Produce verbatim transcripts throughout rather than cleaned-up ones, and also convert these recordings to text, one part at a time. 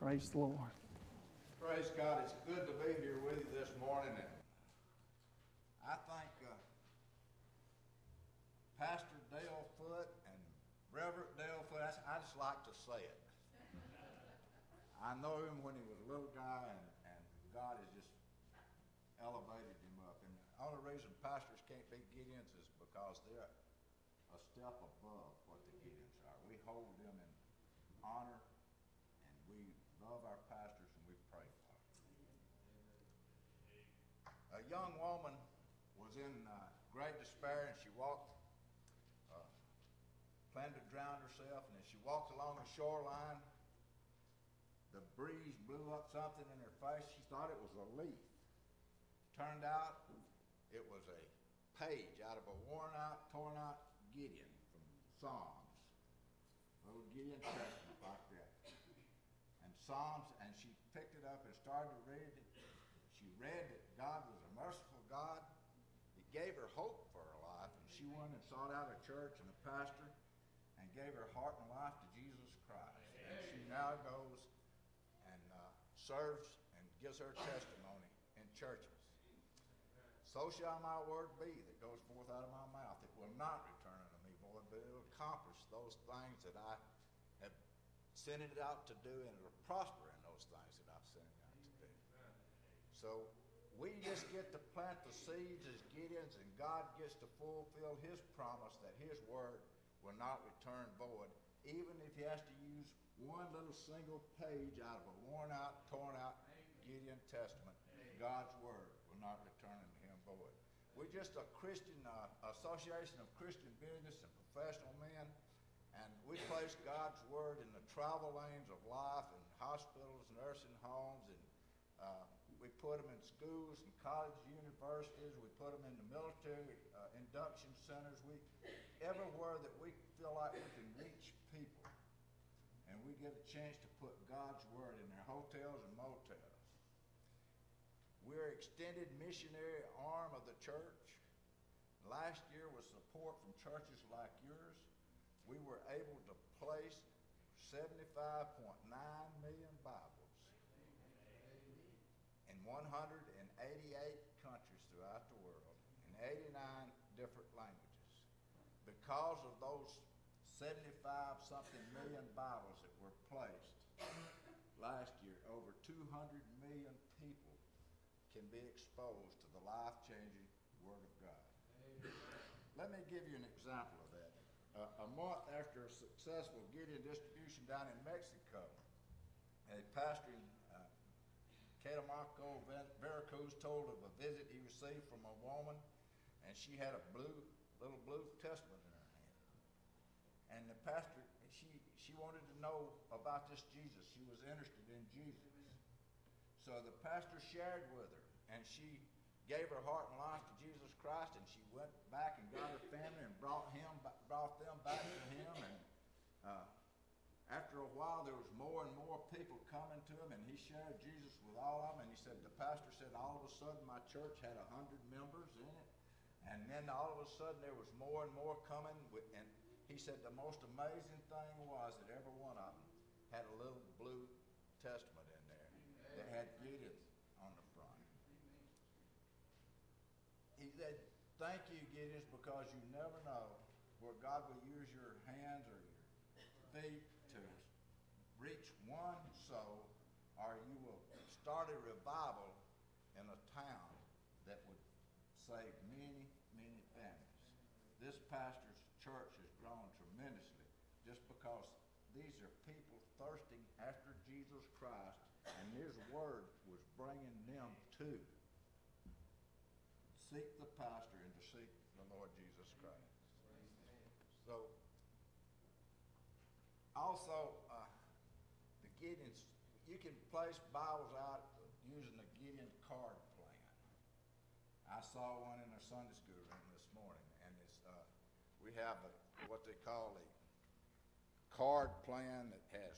Praise the Lord. Praise God. It's good to be here with you this morning. And I think uh, Pastor Dale Foote and Reverend Dale Foote, I, I just like to say it. I know him when he was a little guy, and, and God has just elevated him up. And the only reason pastors can't be Gideons is because they're a step above what the Gideons are. We hold them in honor, and we love our pastors, and we pray for them. A young woman was in uh, great despair, and she walked, uh, planned to drown herself, and as she walked along the shoreline, the breeze blew up something in her face. She thought it was a leaf. Turned out it was a page out of a worn out, torn out Gideon from Psalms. Little Gideon Testament like that. And Psalms, and she picked it up and started to read it. She read that God was a merciful God. It gave her hope for her life, and she went and sought out a church and a pastor and gave her heart and life to Jesus Christ. And she now goes and uh, serves and gives her testimony in churches. So shall my word be that goes forth out of my mouth. It will not return unto me void, but it will accomplish those things that I have sent it out to do, and it will prosper in those things that I've sent it out to do. So we just get to plant the seeds as Gideons, and God gets to fulfill his promise that his word will not return void, even if he has to use one little single page out of a worn out, torn out Gideon Testament. God's word will not return unto him void. We're just a Christian uh, association of Christian business and professional men, and we place God's word in the travel lanes of life, in hospitals, nursing homes, and uh, we put them in schools and colleges, universities. We put them in the military uh, induction centers. We everywhere that we feel like we can reach people, and we get a chance to put God's word in their hotels and motels. We're extended missionary arm of the church. Last year, with support from churches like yours, we were able to place seventy-five point nine million Bibles in one hundred eighty-eight countries throughout the world, in eighty-nine different languages. Because of those seventy-five something million Bibles that were placed last year, over two hundred million people can be exposed to the life-changing Word of God. Amen. Let me give you an example of that. Uh, a month after a successful Gideon distribution down in Mexico, a pastor in uh, Catemaco, Veracruz, told of a visit he received from a woman, and she had a blue little blue Testament in her hand. And the pastor, she she wanted to know about this Jesus. She was interested in Jesus. So the pastor shared with her, and she gave her heart and life to Jesus Christ, and she went back and got her family and brought him, brought them back to him. And uh, after a while, there was more and more people coming to him, and he shared Jesus with all of them. And he said, the pastor said, all of a sudden my church had a hundred members in it, and then all of a sudden there was more and more coming. With, and he said the most amazing thing was that every one of them had a little blue Testament in there that had Gideon on the front. He said, thank you, Gideons, because you never know where God will use your hands or your feet to reach one soul, or you will start a revival in a town that would save many, many families. This pastor's church has grown tremendously just because these are people thirsting after Jesus Christ, and his word was bringing them to seek the pastor and to seek the Lord Jesus Christ. So, also, uh, the Gideons, you can place Bibles out using the Gideon card plan. I saw one in our Sunday school room this morning, and it's uh, we have a, what they call a card plan that has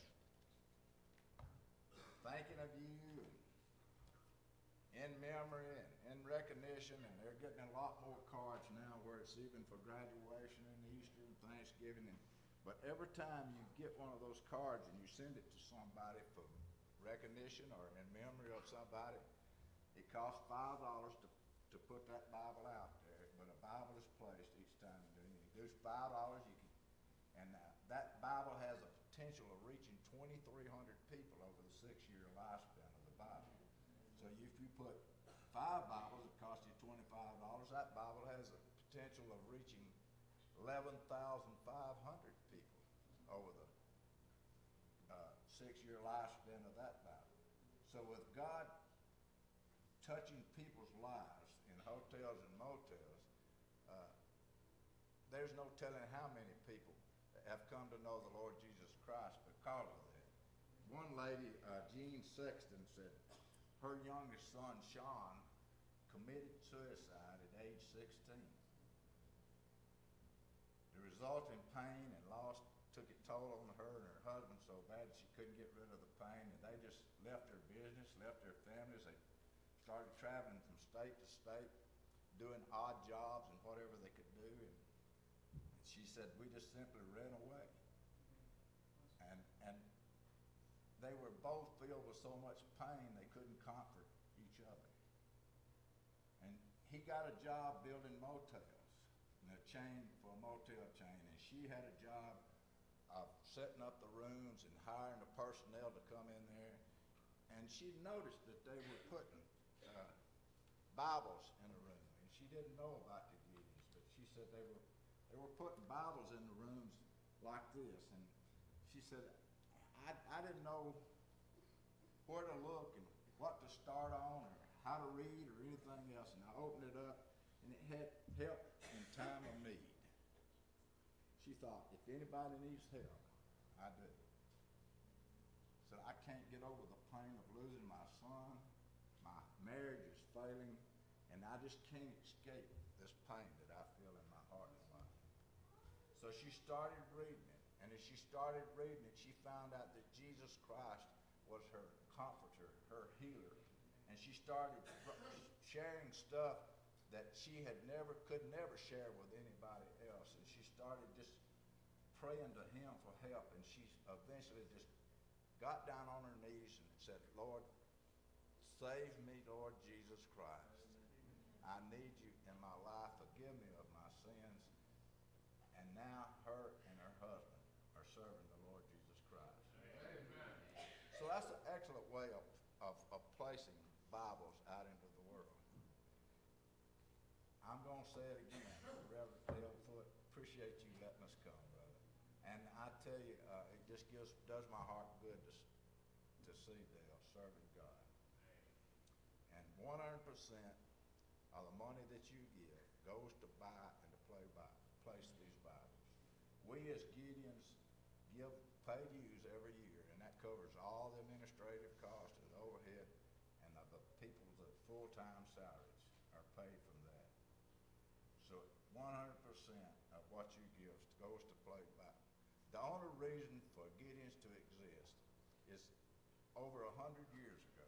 thanking of you, and in memory, and in recognition, and they're getting a lot more cards now where it's even for graduation and Easter and Thanksgiving. And, but every time you get one of those cards and you send it to somebody for recognition or in memory of somebody, it costs five dollars to, to put that Bible out there, but a Bible is placed each time you do anything. There's five dollars you can, and uh, that Bible has a potential of reaching twenty-three hundred people over the six-year lifespan of the Bible. So if you put five Bibles, it costs you twenty-five dollars. That Bible has a potential of reaching eleven thousand five hundred people over the uh, six-year lifespan of that Bible. So with God touching people's lives in hotels and motels, uh, there's no telling how many people have come to know the Lord Jesus Christ because of that. One lady, uh, Jean Sexton, said her youngest son, Sean, committed suicide at age sixteen. The resulting pain and loss took a toll on her and her husband so bad she couldn't get rid of the pain, and they just left their business, left their families. They started traveling from state to state, doing odd jobs and whatever they could do. And she said, we just simply ran away. And and they were both filled with so much pain they couldn't comfort each other. And he got a job building motels, and a chain for a motel chain, and she had a job of setting up the rooms and hiring the personnel to come in there. And she noticed that they were putting uh, Bibles in the room, and she didn't know about the Gideons, but she said they were they were putting Bibles in the rooms like this. And she said, I, I didn't know where to look and what to start on or how to read or anything else. And I opened it up, and it had help in time of need. She thought, if anybody needs help, I do. So I can't get over the pain of losing my son. My marriage is failing, and I just can't escape this pain that I feel in my heart and life. So she started reading it, and as she started reading it, she found out that Jesus Christ was her comforter, her healer, and she started sharing stuff that she had never, could never share with anybody else, and she started just praying to him for help, and she eventually just got down on her knees and said, Lord, save me, Lord Jesus Christ. I need you in my life. Forgive me of my sins. And now her and her husband are serving the Lord Jesus Christ. Amen. So that's an excellent way of, of, of placing Bibles out into the world. I'm going to say it again. Reverend Dale Foot, appreciate you letting us come, brother. And I tell you, uh, it just gives does my heart good to, to see Dale serving God. And one hundred percent of the money that you give goes to buy and to play by, place these Bibles. We as Gideons give pay dues every year, and that covers all the administrative costs and overhead, and the, the people's uh, full-time salaries are paid from that. So one hundred percent of what you give goes to play by. The only reason for Gideons to exist is over a hundred years ago,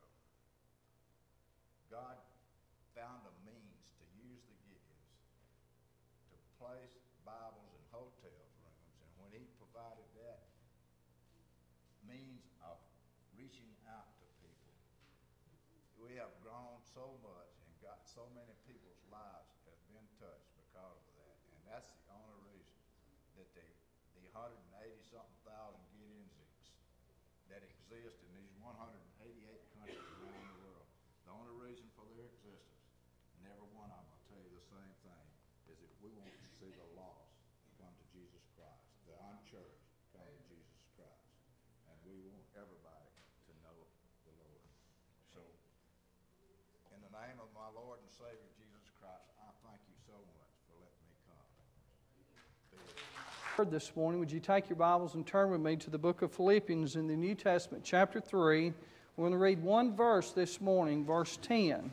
God found a means to use the Gideons to place Bibles in hotels rooms, and when he provided that means of reaching out to people, we have grown so much and got so many people's lives have been touched because of that, and that's the only reason that they, the one hundred eighty something thousand Gideons ex, that exist in these one hundred eighty-eight countries around the world, the only reason for their existence, and every one of them will tell you the same thing, is that we want to see the lost come to Jesus Christ, the unchurched come to Jesus Christ, and we want everybody to know the Lord. So, in the name of my Lord and Savior Jesus Christ, I thank you so much for letting me come. This morning, would you take your Bibles and turn with me to the book of Philippians in the New Testament, chapter three. We're going to read one verse this morning, verse ten.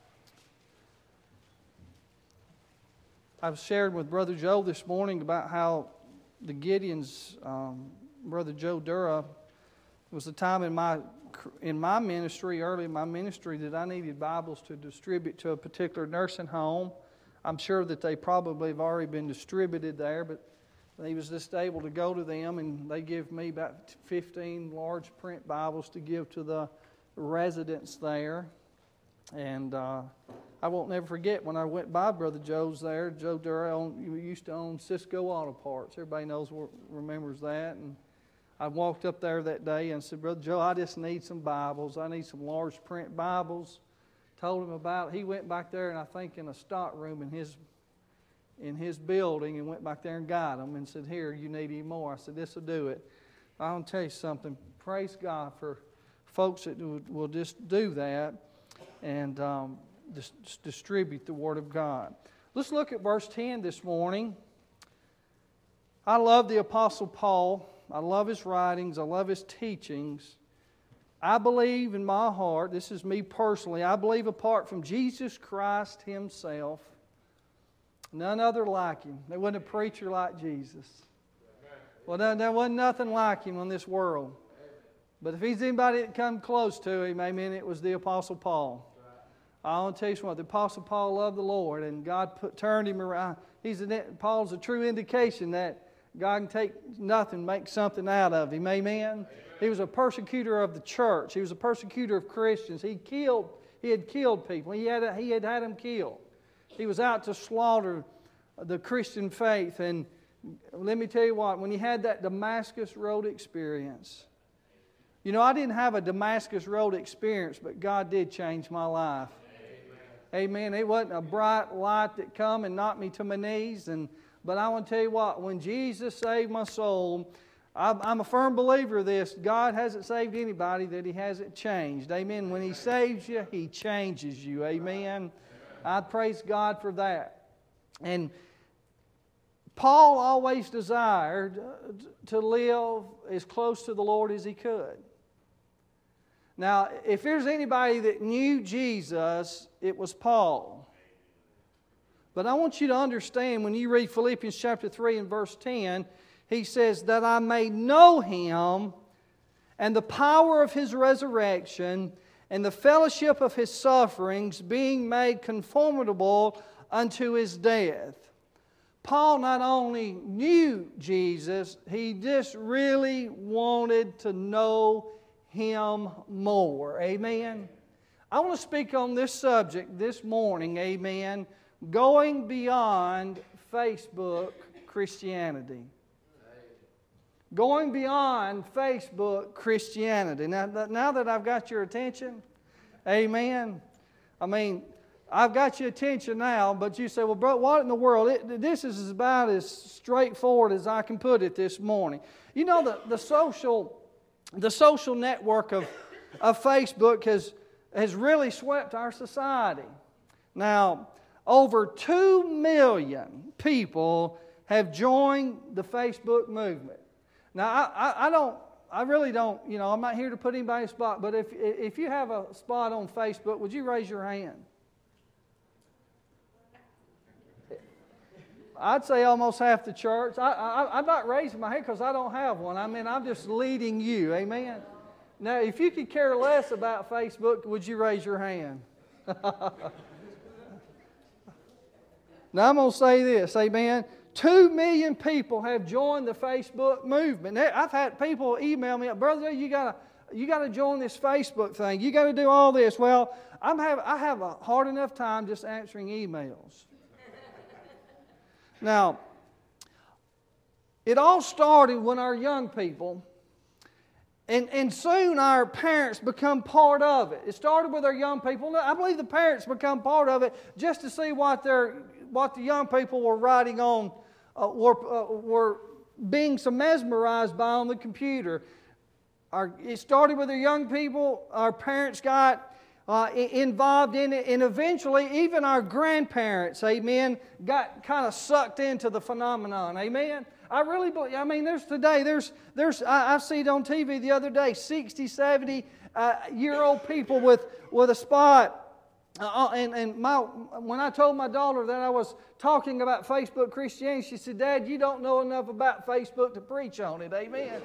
I've shared with Brother Joe this morning about how the Gideons, um, Brother Joe Dura, was a time in my in my ministry, early in my ministry, that I needed Bibles to distribute to a particular nursing home. I'm sure that they probably have already been distributed there, but he was just able to go to them, and they give me about fifteen large print Bibles to give to the residence there. And uh, I won't never forget when I went by Brother Joe's there. Joe Dura owned, used to own Cisco Auto Parts. Everybody knows, remembers that. And I walked up there that day and said, Brother Joe, I just need some Bibles. I need some large print Bibles. Told him about it. He went back there, and I think in a stock room in his in his building, and went back there and got them and said, here, you need any more. I said, this will do it. I want to tell you something. Praise God for folks that will just do that and um, dis- distribute the Word of God. Let's look at verse ten this morning. I love the Apostle Paul. I love his writings. I love his teachings. I believe in my heart, this is me personally, I believe apart from Jesus Christ Himself, none other like Him. There wasn't a preacher like Jesus. Well, there, there wasn't nothing like Him in this world. But if He's anybody that come close to Him, amen, it was the Apostle Paul. I want to tell you something. The Apostle Paul loved the Lord, and God put, turned him around. He's a, Paul's a true indication that God can take nothing, make something out of him. Amen? Amen? He was a persecutor of the church. He was a persecutor of Christians. He killed. He had killed people. He had he had had them killed. He was out to slaughter the Christian faith. And let me tell you what, when he had that Damascus Road experience, you know, I didn't have a Damascus Road experience, but God did change my life. Amen. Amen. It wasn't a bright light that come and knocked me to my knees. And but I want to tell you what, when Jesus saved my soul, I'm a firm believer of this. God hasn't saved anybody that He hasn't changed. Amen. When He saves you, He changes you. Amen. I praise God for that. And Paul always desired to live as close to the Lord as he could. Now, if there's anybody that knew Jesus, it was Paul. But I want you to understand, when you read Philippians chapter three and verse ten, he says, that I may know Him and the power of His resurrection and the fellowship of His sufferings, being made conformable unto His death. Paul not only knew Jesus, he just really wanted to know Him more. Amen. I want to speak on this subject this morning, amen, going beyond Facebook Christianity. Going beyond Facebook Christianity. Now, now that I've got your attention, amen. I mean, I've got your attention now, but you say, well, bro, what in the world? It, this is about as straightforward as I can put it this morning. You know, the, the social the social network of, of Facebook has, has really swept our society. Now, over two million people have joined the Facebook movement. Now, I, I, I don't, I really don't, you know, I'm not here to put anybody in a spot, but if, if you have a spot on Facebook, would you raise your hand? I'd say almost half the church. I, I, I'm not raising my hand because I don't have one. I mean, I'm just leading you. Amen? Now, if you could care less about Facebook, would you raise your hand? Now, I'm going to say this. Amen? Two million people have joined the Facebook movement. I've had people email me, brother, you got to you got to join this Facebook thing. You got to do all this. Well, I'm have I have a hard enough time just answering emails. Now, it all started when our young people, and, and soon our parents become part of it. It started with our young people. I believe the parents become part of it just to see what their what the young people were writing on, uh, were, uh, were being so mesmerized by on the computer. Our, it started with our young people. Our parents got Uh, involved in it, and eventually even our grandparents, amen, got kind of sucked into the phenomenon, amen. I really believe, I mean, there's today, there's, there's I, I see it on T V the other day, sixty, seventy uh, year old people with, with a spot. Uh, and and my, when I told my daughter that I was talking about Facebook Christianity, she said, Dad, you don't know enough about Facebook to preach on it, amen.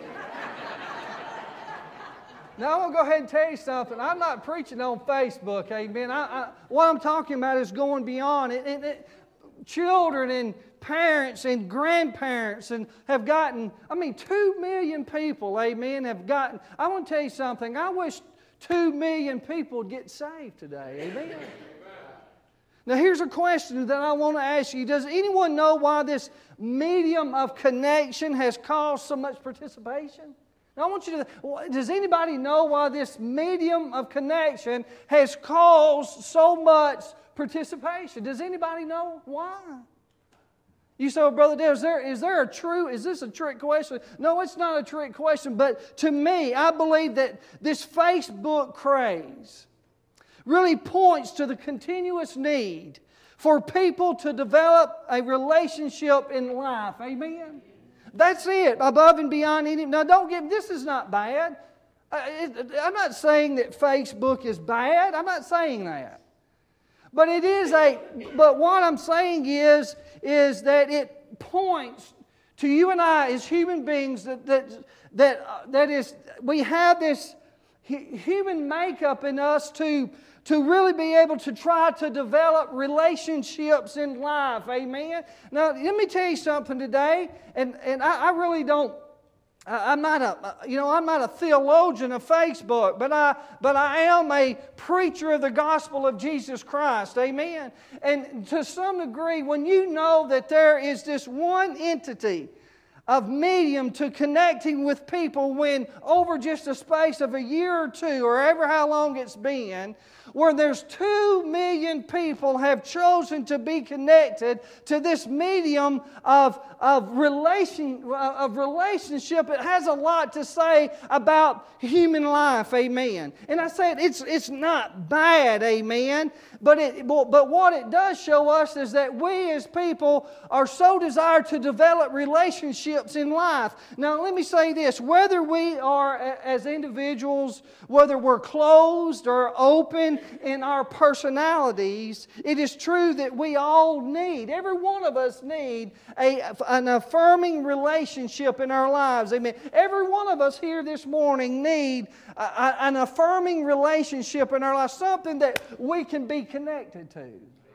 Now, I'm going to go ahead and tell you something. I'm not preaching on Facebook, amen. I, I, what I'm talking about is going beyond it. it, it children and parents and grandparents and have gotten, I mean, two million people, amen, have gotten. I want to tell you something. I wish two million people would get saved today. Amen? Now here's a question that I want to ask you. Does anyone know why this medium of connection has caused so much participation? Now I want you to, does anybody know why this medium of connection has caused so much participation? Does anybody know why? You say, well, Brother Dale, is there, is there a true, is this a trick question? No, it's not a trick question, but to me, I believe that this Facebook craze really points to the continuous need for people to develop a relationship in life. Amen? That's it, above and beyond any. Now, don't get, this is not bad. I'm not saying that Facebook is bad. I'm not saying that. But it is a, but what I'm saying is, is that it points to you and I as human beings that, that, that, uh, that is, we have this human makeup in us to, to really be able to try to develop relationships in life. Amen? Now, let me tell you something today, and, and I, I really don't, I'm not a, you know, I'm not a theologian of Facebook, but I, but I am a preacher of the gospel of Jesus Christ. Amen? And to some degree, when you know that there is this one entity of medium to connecting with people, when over just a space of a year or two, or ever how long it's been, where there's two million people have chosen to be connected to this medium of, of, relation, of relationship, it has a lot to say about human life, amen. And I said it's, it's not bad, amen, but, it, but what it does show us is that we as people are so desired to develop relationships in life. Now let me say this, whether we are as individuals, whether we're closed or open in our personalities, it is true that we all need, every one of us need a, an affirming relationship in our lives. Amen. Every one of us here this morning need a, a, an affirming relationship in our lives, something that we can be connected to.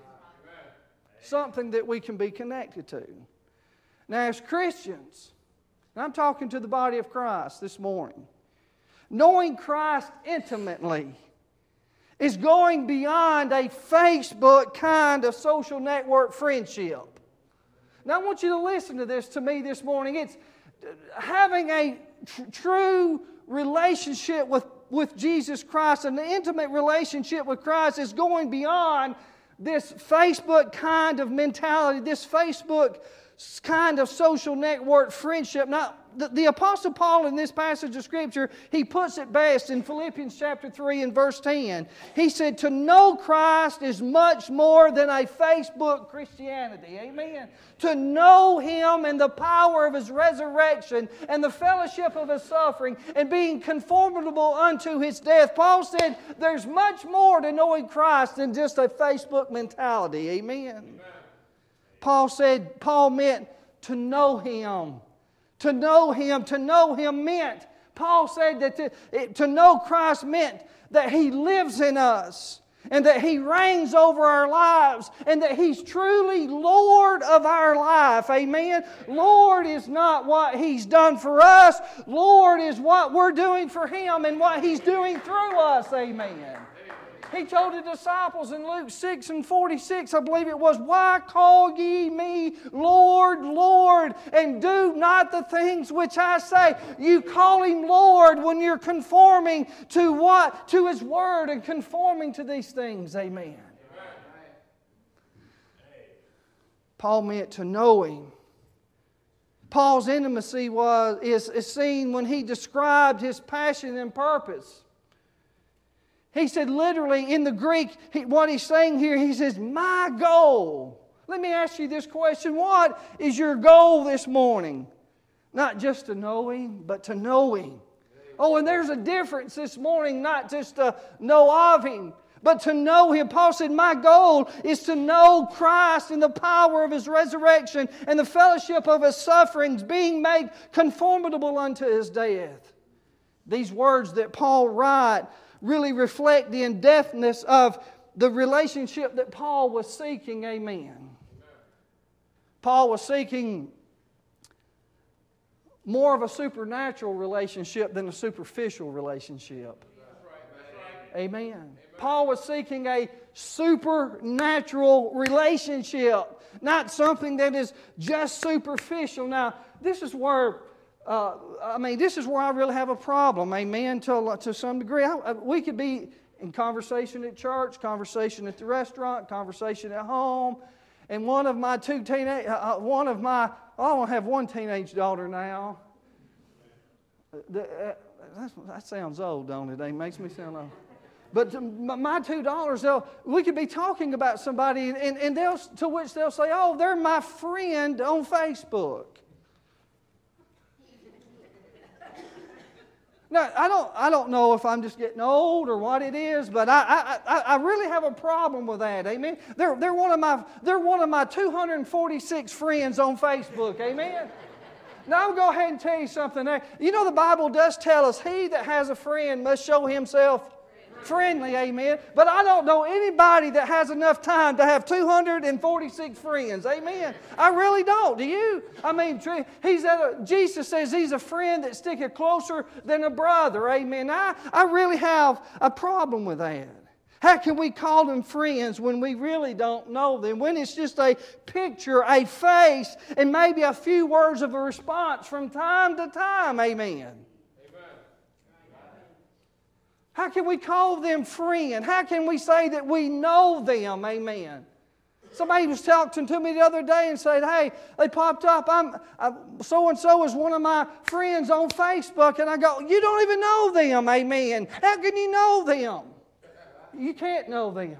Something that we can be connected to. Now as Christians, and I'm talking to the body of Christ this morning, knowing Christ intimately is going beyond a Facebook kind of social network friendship. Now I want you to listen to this to me this morning. It's having a tr- true relationship with, with Jesus Christ, an intimate relationship with Christ is going beyond this Facebook kind of mentality, this Facebook kind of social network friendship. Now, the, the Apostle Paul in this passage of Scripture, he puts it best in Philippians chapter three and verse ten. He said, to know Christ is much more than a Facebook Christianity. Amen. To know Him and the power of His resurrection and the fellowship of His suffering and being conformable unto His death. Paul said, there's much more to knowing Christ than just a Facebook mentality. Amen. Amen. Paul said, Paul meant to know Him. To know Him, to know Him meant, Paul said that to, it, to know Christ meant that He lives in us and that He reigns over our lives and that He's truly Lord of our life. Amen? Lord is not what He's done for us. Lord is what we're doing for Him and what He's doing through us. Amen. He told the disciples in Luke six and forty-six, I believe it was, why call ye me Lord, Lord, and do not the things which I say? You call Him Lord when you're conforming to what? To His Word and conforming to these things. Amen. Amen. Paul meant to know Him. Paul's intimacy was is, is seen when he described his passion and purpose. He said literally in the Greek, he, what he's saying here, he says, my goal. Let me ask you this question. What is your goal this morning? Not just to know Him, but to know Him. Oh, and there's a difference this morning, not just to know of Him, but to know Him. Paul said, my goal is to know Christ and the power of His resurrection and the fellowship of His sufferings, being made conformable unto His death. These words that Paul writes really reflect the in-depthness of the relationship that Paul was seeking. Amen. Amen. Paul was seeking more of a supernatural relationship than a superficial relationship. That's right, that's Amen. Amen. Paul was seeking a supernatural relationship, not something that is just superficial. Now, this is where, uh, I mean, this is where I really have a problem, amen, to, to some degree. I, we could be in conversation at church, conversation at the restaurant, conversation at home, and one of my two teenage, uh, one of my, I don't have one teenage daughter now. The, uh, that sounds old, don't it? It makes me sound old. But to my two daughters, we could be talking about somebody, and, and they'll, to which they'll say, "Oh, they're my friend on Facebook." Now, I don't, I don't know if I'm just getting old or what it is, but I, I, I really have a problem with that. Amen. They're, they're one of my, they're one of my two hundred forty-six friends on Facebook. Amen. Now, I'll go ahead and tell you something there. You know, the Bible does tell us, he that has a friend must show himself friendly, amen. But I don't know anybody that has enough time to have two hundred forty-six friends, amen. I really don't. Do you? I mean, he's at a, Jesus says he's a friend that sticketh closer than a brother, amen. I, I really have a problem with that. How can we call them friends when we really don't know them? When it's just a picture, a face, and maybe a few words of a response from time to time, amen. How can we call them friend? How can we say that we know them? Amen. Somebody was talking to me the other day and said, "Hey, they popped up. I'm so and so is one of my friends on Facebook," and I go, "You don't even know them, amen. How can you know them? You can't know them."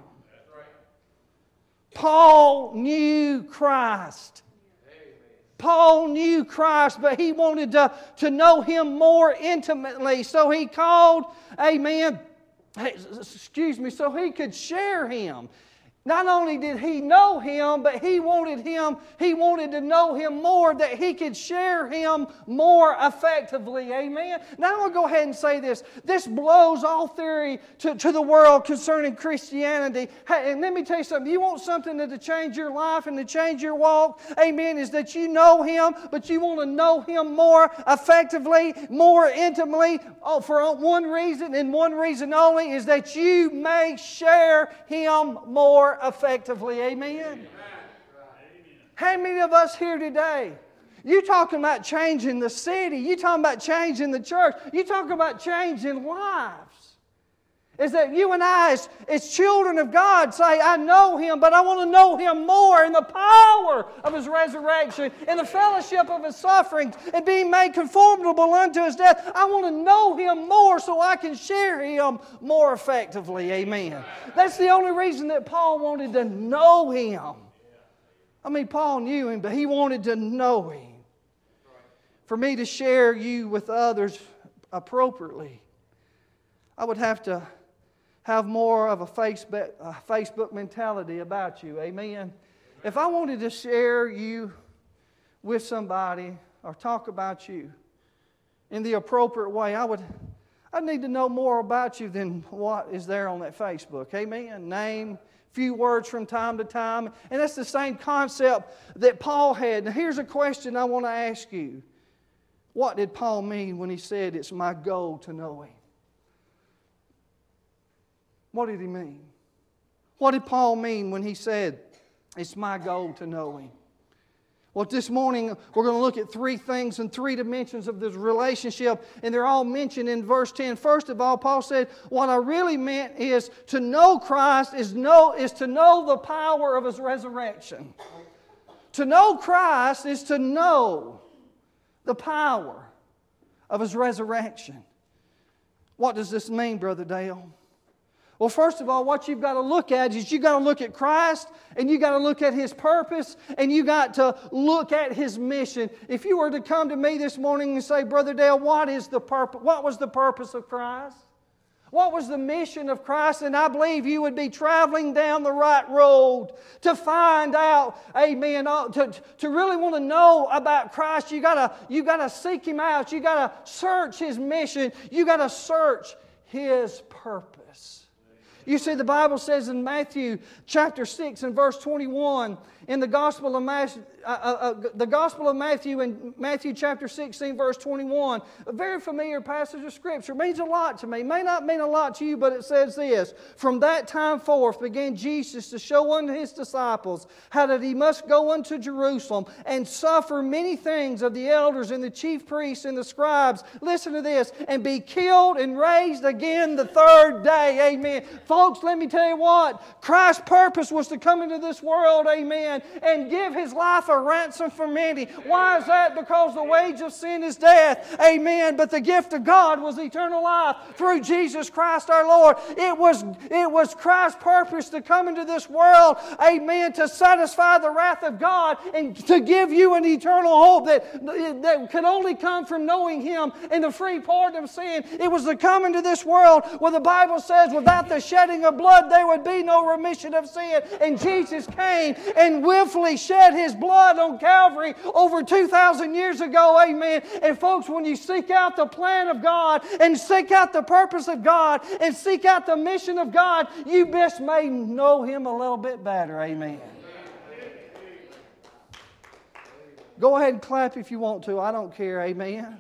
Paul knew Christ. Paul knew Christ, but he wanted to, to know Him more intimately. So he called, amen, excuse me, so he could share Him. Not only did he know Him, but he wanted Him, he wanted to know Him more, that he could share Him more effectively. Amen? Now I'm going to go ahead and say this. This blows all theory to, to the world concerning Christianity. Hey, and let me tell you something. You want something to, to change your life and to change your walk, amen, is that you know Him, but you want to know Him more effectively, more intimately, oh, for one reason and one reason only, is that you may share Him more effectively. Amen? Amen. How many of us here today, you talking about changing the city, you talking about changing the church, you talking about changing lives, is that you and I as, as children of God say, "I know Him, but I want to know Him more in the power of His resurrection, in the fellowship of His sufferings, and being made conformable unto His death. I want to know Him more so I can share Him more effectively." Amen. That's the only reason that Paul wanted to know Him. I mean, Paul knew Him, but he wanted to know Him. For me to share you with others appropriately, I would have to have more of a Facebook mentality about you. Amen. If I wanted to share you with somebody or talk about you in the appropriate way, I would I'd need to know more about you than what is there on that Facebook. Amen. Name, few words from time to time. And that's the same concept that Paul had. Now here's a question I want to ask you. What did Paul mean when he said, "It's my goal to know Him"? What did he mean? What did Paul mean when he said, "It's my goal to know Him"? Well, this morning we're going to look at three things and three dimensions of this relationship, and they're all mentioned in verse ten. First of all, Paul said, what I really meant is to know Christ is, know, is to know the power of His resurrection. To know Christ is to know the power of His resurrection. What does this mean, Brother Dale? Well, first of all, what you've got to look at is you've got to look at Christ, and you've got to look at His purpose, and you've got to look at His mission. If you were to come to me this morning and say, "Brother Dale, what is the purpose? What was the purpose of Christ? What was the mission of Christ?" And I believe you would be traveling down the right road to find out, amen, to, to really want to know about Christ. You gotta, you gotta seek Him out. You gotta search His mission. You gotta search His purpose. You see, the Bible says in Matthew chapter six and verse twenty-one, in the Gospel of uh, uh, the Gospel of Matthew in Matthew chapter sixteen, verse twenty-one, a very familiar passage of Scripture. It means a lot to me. It may not mean a lot to you, but it says this: From that time forth began Jesus to show unto His disciples how that He must go unto Jerusalem and suffer many things of the elders and the chief priests and the scribes. Listen to this: and be killed and raised again the third day. Amen. Folks, let me tell you what. Christ's purpose was to come into this world, amen, and give His life a ransom for many. Why is that? Because the wage of sin is death. Amen. But the gift of God was eternal life through Jesus Christ our Lord. It was, it was Christ's purpose to come into this world, amen, to satisfy the wrath of God and to give you an eternal hope that, that could only come from knowing Him and the free pardon of sin. It was to come into this world where the Bible says without the shedding of blood there would be no remission of sin. And Jesus came and willfully shed His blood on Calvary over two thousand years ago. Amen. And folks, when you seek out the plan of God and seek out the purpose of God and seek out the mission of God, you best may know Him a little bit better. Amen. Go ahead and clap if you want to. I don't care. Amen.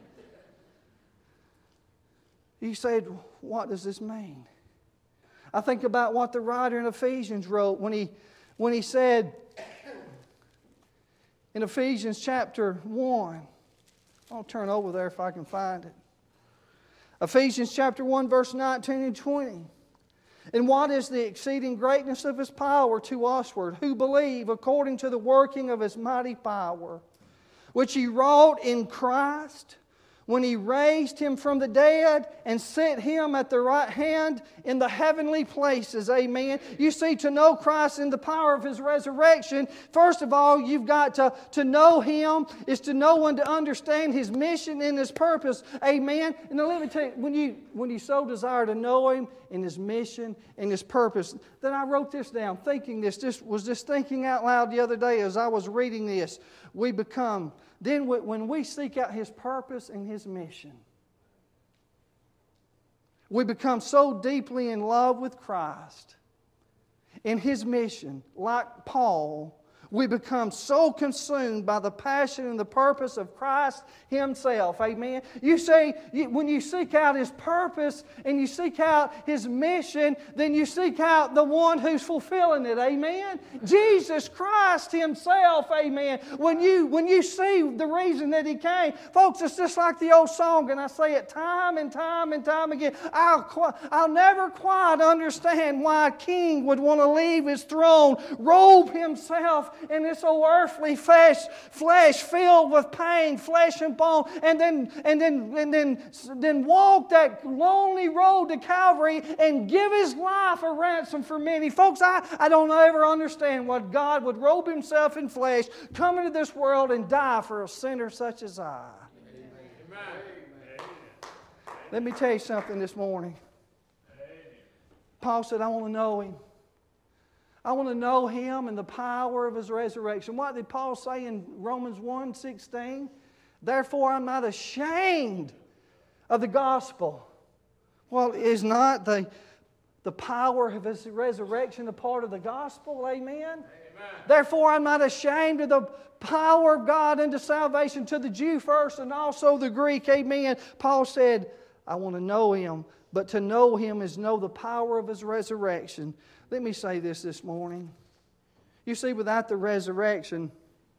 You said, what does this mean? I think about what the writer in Ephesians wrote when he, when he said, in Ephesians chapter one, I'll turn over there if I can find it. Ephesians chapter one, verse nineteen and twenty. And what is the exceeding greatness of His power to usward, who believe according to the working of His mighty power, which He wrought in Christ, when He raised Him from the dead and set Him at the right hand in the heavenly places. Amen. You see, to know Christ in the power of His resurrection, first of all, you've got to, to know Him, is to know and to understand His mission and His purpose. Amen. And now let me tell you, when you, when you so desire to know Him and His mission and His purpose, then I wrote this down, thinking this, just was just thinking out loud the other day as I was reading this. We become... Then when we seek out His purpose and His mission, we become so deeply in love with Christ and His mission, like Paul, we become so consumed by the passion and the purpose of Christ Himself. Amen. You see, when you seek out His purpose and you seek out His mission, then you seek out the one who's fulfilling it. Amen. Jesus Christ Himself. Amen. When you, when you see the reason that He came, folks, it's just like the old song, and I say it time and time and time again. I'll, I'll never quite understand why a king would want to leave his throne, robe himself in this old earthly flesh, flesh filled with pain, flesh and bone, and then and then and then then walk that lonely road to Calvary and give His life a ransom for many. Folks, I, I don't ever understand why God would robe Himself in flesh, come into this world and die for a sinner such as I. Amen. Let me tell you something this morning. Paul said, I want to know Him. I want to know Him and the power of His resurrection. What did Paul say in Romans one sixteen? Therefore I'm not ashamed of the gospel. Well, is not the, the power of His resurrection a part of the gospel? Amen? Amen. Therefore I'm not ashamed of the power of God unto salvation to the Jew first and also the Greek. Amen. Paul said, I want to know Him. But to know Him is know the power of His resurrection. Let me say this this morning. You see, without the resurrection,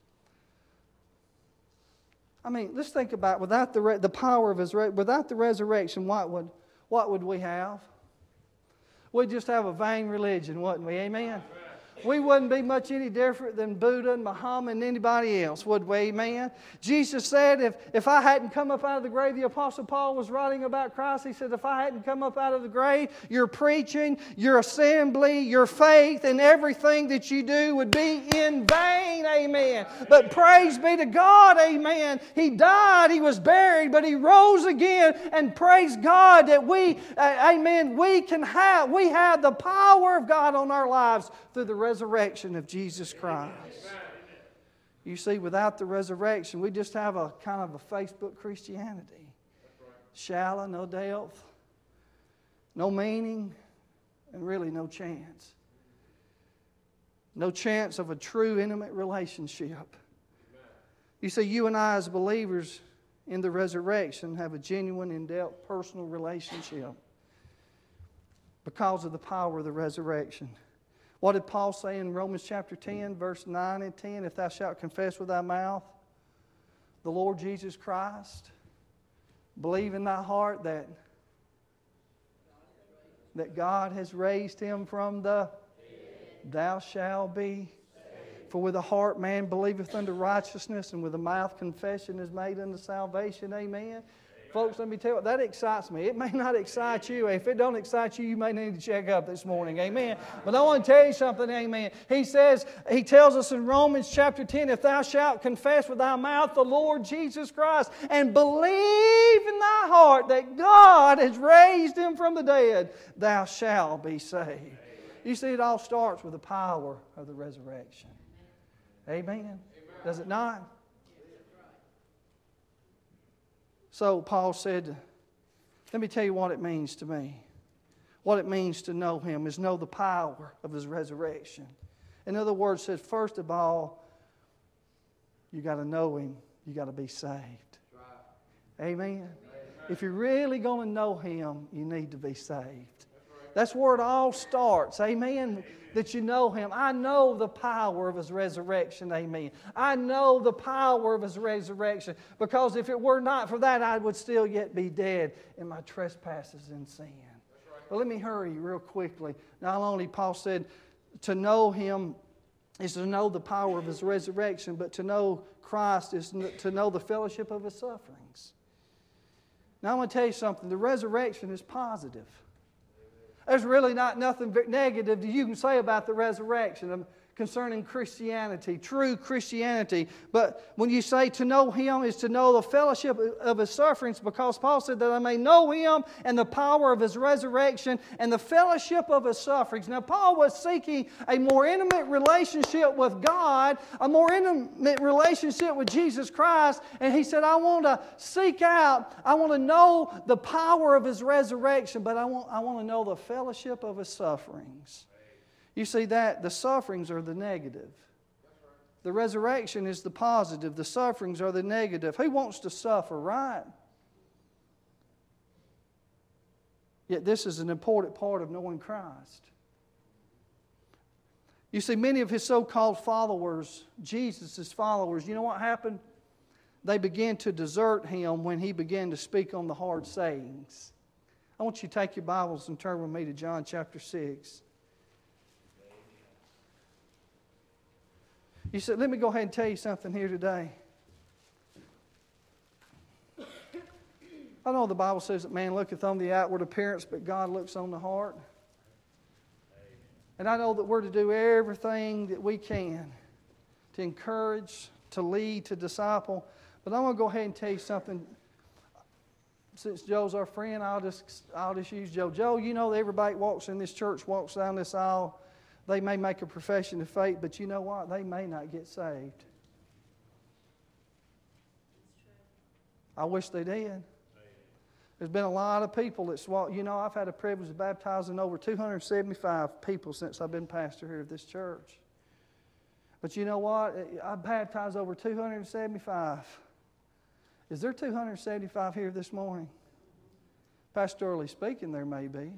I mean, let's think about without the re- the power of His re- without the resurrection, what would what would we have? We'd just have a vain religion, wouldn't we? Amen. We wouldn't be much any different than Buddha and Muhammad and anybody else, would we? Amen. Jesus said, if, if I hadn't come up out of the grave, the Apostle Paul was writing about Christ. He said, if I hadn't come up out of the grave, your preaching, your assembly, your faith, and everything that you do would be in vain. Amen. But praise be to God. Amen. He died, He was buried, but He rose again. And praise God that we, uh, amen, we can have, we have the power of God on our lives through the resurrection of Jesus Christ. Amen. You see, without the resurrection, we just have a kind of a Facebook Christianity. Right. Shallow, no depth, no meaning, and really no chance. No chance of a true intimate relationship. You see, you and I as believers in the resurrection have a genuine, in-depth, personal relationship because of the power of the resurrection. What did Paul say in Romans chapter ten, verse nine and ten? If thou shalt confess with thy mouth the Lord Jesus Christ, believe in thy heart that, that God has raised him from the dead, thou shalt be. For with the heart man believeth unto righteousness, and with the mouth confession is made unto salvation. Amen. Amen. Folks, let me tell you, that excites me. It may not excite you. If it don't excite you, you may need to check up this morning. Amen. But I want to tell you something. Amen. He says, he tells us in Romans chapter ten, if thou shalt confess with thy mouth the Lord Jesus Christ and believe in thy heart that God has raised him from the dead, thou shalt be saved. You see, it all starts with the power of the resurrection. Amen. Does it not? So Paul said, let me tell you what it means to me. What it means to know him is know the power of his resurrection. In other words, says first of all, you got to know him. You got to be saved. Amen. If you're really going to know him, you need to be saved. That's where it all starts. Amen. That you know him. I know the power of his resurrection. Amen. I know the power of his resurrection. Because if it were not for that, I would still yet be dead in my trespasses and sin. But let me hurry real quickly. Not only Paul said to know him is to know the power of his resurrection, but to know Christ is to know the fellowship of his sufferings. Now I'm going to tell you something. The resurrection is positive. There's really not nothing negative that you can say about the resurrection concerning Christianity, true Christianity. But when you say to know him is to know the fellowship of his sufferings, because Paul said that I may know him and the power of his resurrection and the fellowship of his sufferings. Now Paul was seeking a more intimate relationship with God, a more intimate relationship with Jesus Christ, and he said, I want to seek out, I want to know the power of his resurrection, but I want, I want to know the fellowship of his sufferings. You see that the sufferings are the negative. The resurrection is the positive. The sufferings are the negative. Who wants to suffer, right? Yet this is an important part of knowing Christ. You see, many of his so-called followers, Jesus' followers, you know what happened? They began to desert him when he began to speak on the hard sayings. I want you to take your Bibles and turn with me to John chapter six. You said, let me go ahead and tell you something here today. I know the Bible says that man looketh on the outward appearance, but God looks on the heart. And I know that we're to do everything that we can to encourage, to lead, to disciple. But I'm going to go ahead and tell you something. Since Joe's our friend, I'll just, I'll just use Joe. Joe, you know that everybody walks in this church, walks down this aisle. They may make a profession of faith, but you know what? They may not get saved. I wish they did. There's been a lot of people that's walked. You know, I've had the privilege of baptizing over two hundred seventy-five people since I've been pastor here at this church. But you know what? I've baptized over two hundred seventy-five. Is there two hundred seventy-five here this morning? Pastorally speaking, there may be.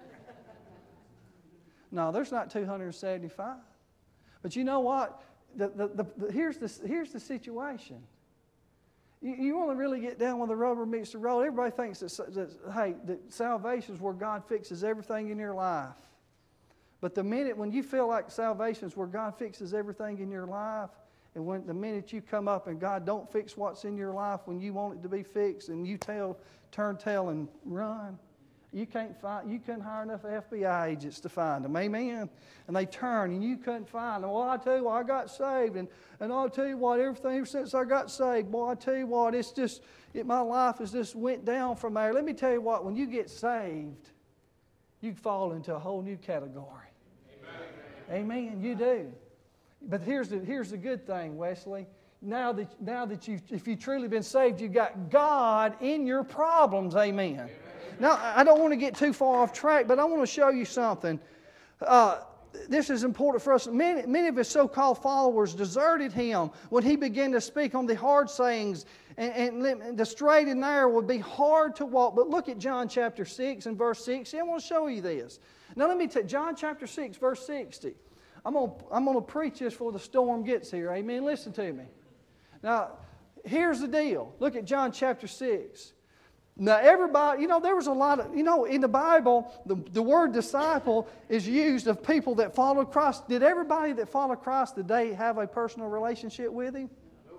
No, there's not two hundred seventy-five. But you know what? The, the, the, the, here's, the, here's the situation. You, you want to really get down where the rubber meets the road. Everybody thinks that, that, hey, that salvation is where God fixes everything in your life. But the minute when you feel like salvation is where God fixes everything in your life, and when the minute you come up and God don't fix what's in your life when you want it to be fixed, and you tell, turn tail and run, You can't find. You couldn't hire enough F B I agents to find them. Amen. And they turn, and you couldn't find them. Well, I tell you what, I got saved, and and I'll tell you what, everything ever since I got saved, boy, I tell you what, it's just it, my life has just went down from there. Let me tell you what, when you get saved, you fall into a whole new category. Amen. Amen. You do. But here's the here's the good thing, Wesley. Now that now that you if you've truly been saved, you've got God in your problems. Amen. Amen. Now, I don't want to get too far off track, but I want to show you something. Uh, this is important for us. Many, many of his so-called followers deserted him when he began to speak on the hard sayings, and, and the straight and narrow would be hard to walk. But look at John chapter six and verse sixty. I want to show you this. Now let me take John chapter six, verse sixty. I'm going to, I'm going to preach this before the storm gets here. Amen. Listen to me. Now, here's the deal. Look at John chapter six. Now, everybody, you know, there was a lot of, you know, in the Bible, the, the word disciple is used of people that followed Christ. Did everybody that followed Christ today have a personal relationship with Him?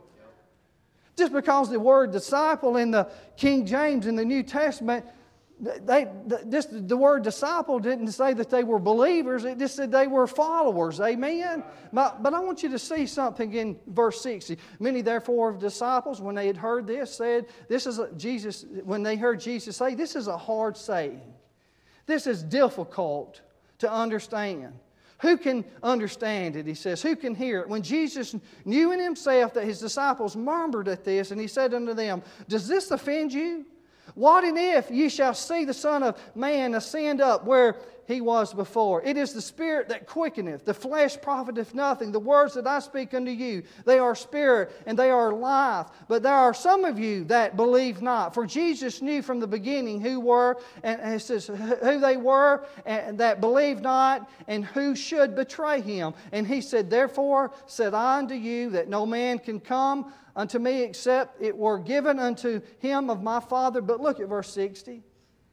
Just because the word disciple in the King James in the New Testament, they, this, the word disciple didn't say that they were believers. It just said they were followers. Amen? But, but I want you to see something in verse sixty. Many therefore of disciples, when they had heard this, said, this is a, Jesus, when they heard Jesus say, this is a hard saying. This is difficult to understand. Who can understand it? He says. Who can hear it? When Jesus knew in Himself that His disciples murmured at this, and He said unto them, does this offend you? What and if ye shall see the Son of Man ascend up where He was before? It is the Spirit that quickeneth, the flesh profiteth nothing. The words that I speak unto you, they are spirit and they are life. But there are some of you that believe not. For Jesus knew from the beginning who were, and it says who they were, and that believed not, and who should betray Him. And He said, therefore said I unto you that no man can come unto me except it were given unto him of my Father. But look at verse sixty.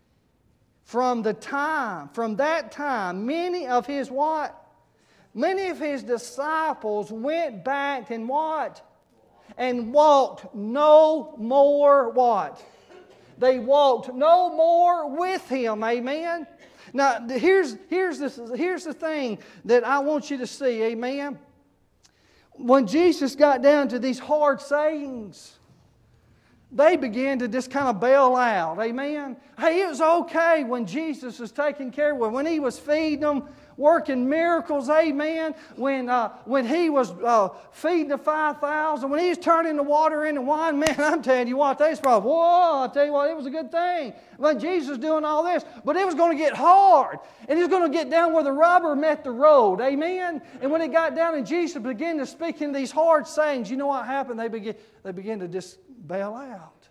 From the time, from that time, many of His what? Many of His disciples went back and what? And walked no more what? They walked no more with Him. Amen? Now, here's, here's, this, here's the thing that I want you to see. Amen? When Jesus got down to these hard sayings, they began to just kind of bail out. Amen? Hey, it was okay when Jesus was taking care of them, when He was feeding them, working miracles. Amen? When, uh, when He was uh, feeding the five thousand, when He was turning the water into wine, man, I'm telling you what, they was probably, whoa, I tell you what, it was a good thing. When Jesus was doing all this, but it was going to get hard. And it was going to get down where the rubber met the road. Amen? And when it got down and Jesus began to speak in these hard sayings, you know what happened? They began, they began to just bail out.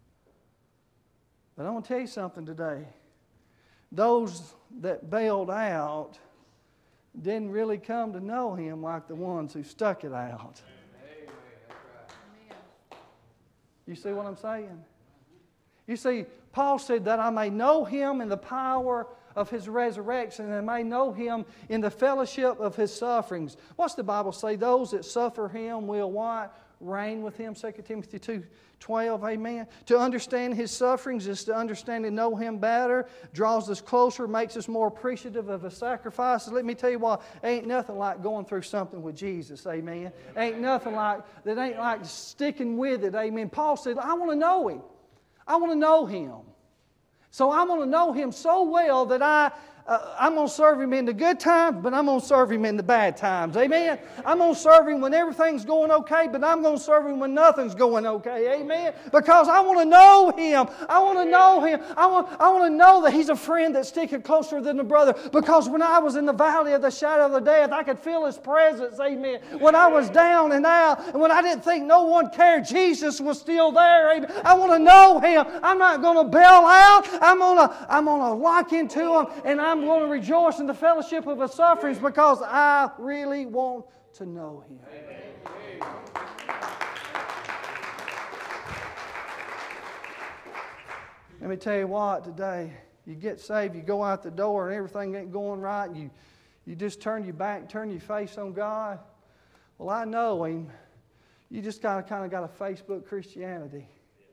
But I want to tell you something today. Those that bailed out didn't really come to know Him like the ones who stuck it out. Amen. That's right. You see what I'm saying? You see, Paul said that I may know Him in the power of His resurrection, and I may know Him in the fellowship of His sufferings. What's the Bible say? Those that suffer Him will what? Reign with Him. Second Timothy two twelve. Amen. To understand His sufferings is to understand and know Him better. Draws us closer, makes us more appreciative of His sacrifices. Let me tell you what, ain't nothing like going through something with Jesus. Amen. Ain't nothing like, that ain't like sticking with it. Amen. Paul said, I want to know Him. I want to know Him. So I want to know Him so well that I, uh, I'm going to serve Him in the good times, but I'm going to serve Him in the bad times. Amen? I'm going to serve Him when everything's going okay, but I'm going to serve Him when nothing's going okay. Amen? Because I want to know Him. I want to know Him. I want, I want to know that He's a friend that's sticking closer than a brother. Because when I was in the valley of the shadow of the death, I could feel His presence. Amen? When I was down and out, and when I didn't think no one cared, Jesus was still there. Amen? I want to know Him. I'm not going to bail out. I'm going to, I'm going to lock into Him, and I'm going to rejoice in the fellowship of His sufferings because I really want to know Him. Amen. Let me tell you what, today, you get saved, you go out the door and everything ain't going right, and you, you just turn your back, turn your face on God. Well, I know Him. You just kind of, kind of got a Facebook Christianity.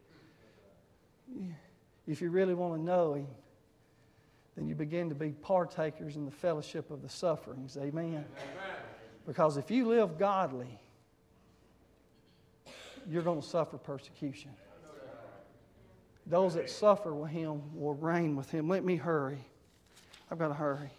If you really want to know Him, then you begin to be partakers in the fellowship of the sufferings. Amen? Amen. Because if you live godly, you're going to suffer persecution. Those that suffer with Him will reign with Him. Let me hurry. I've got to hurry.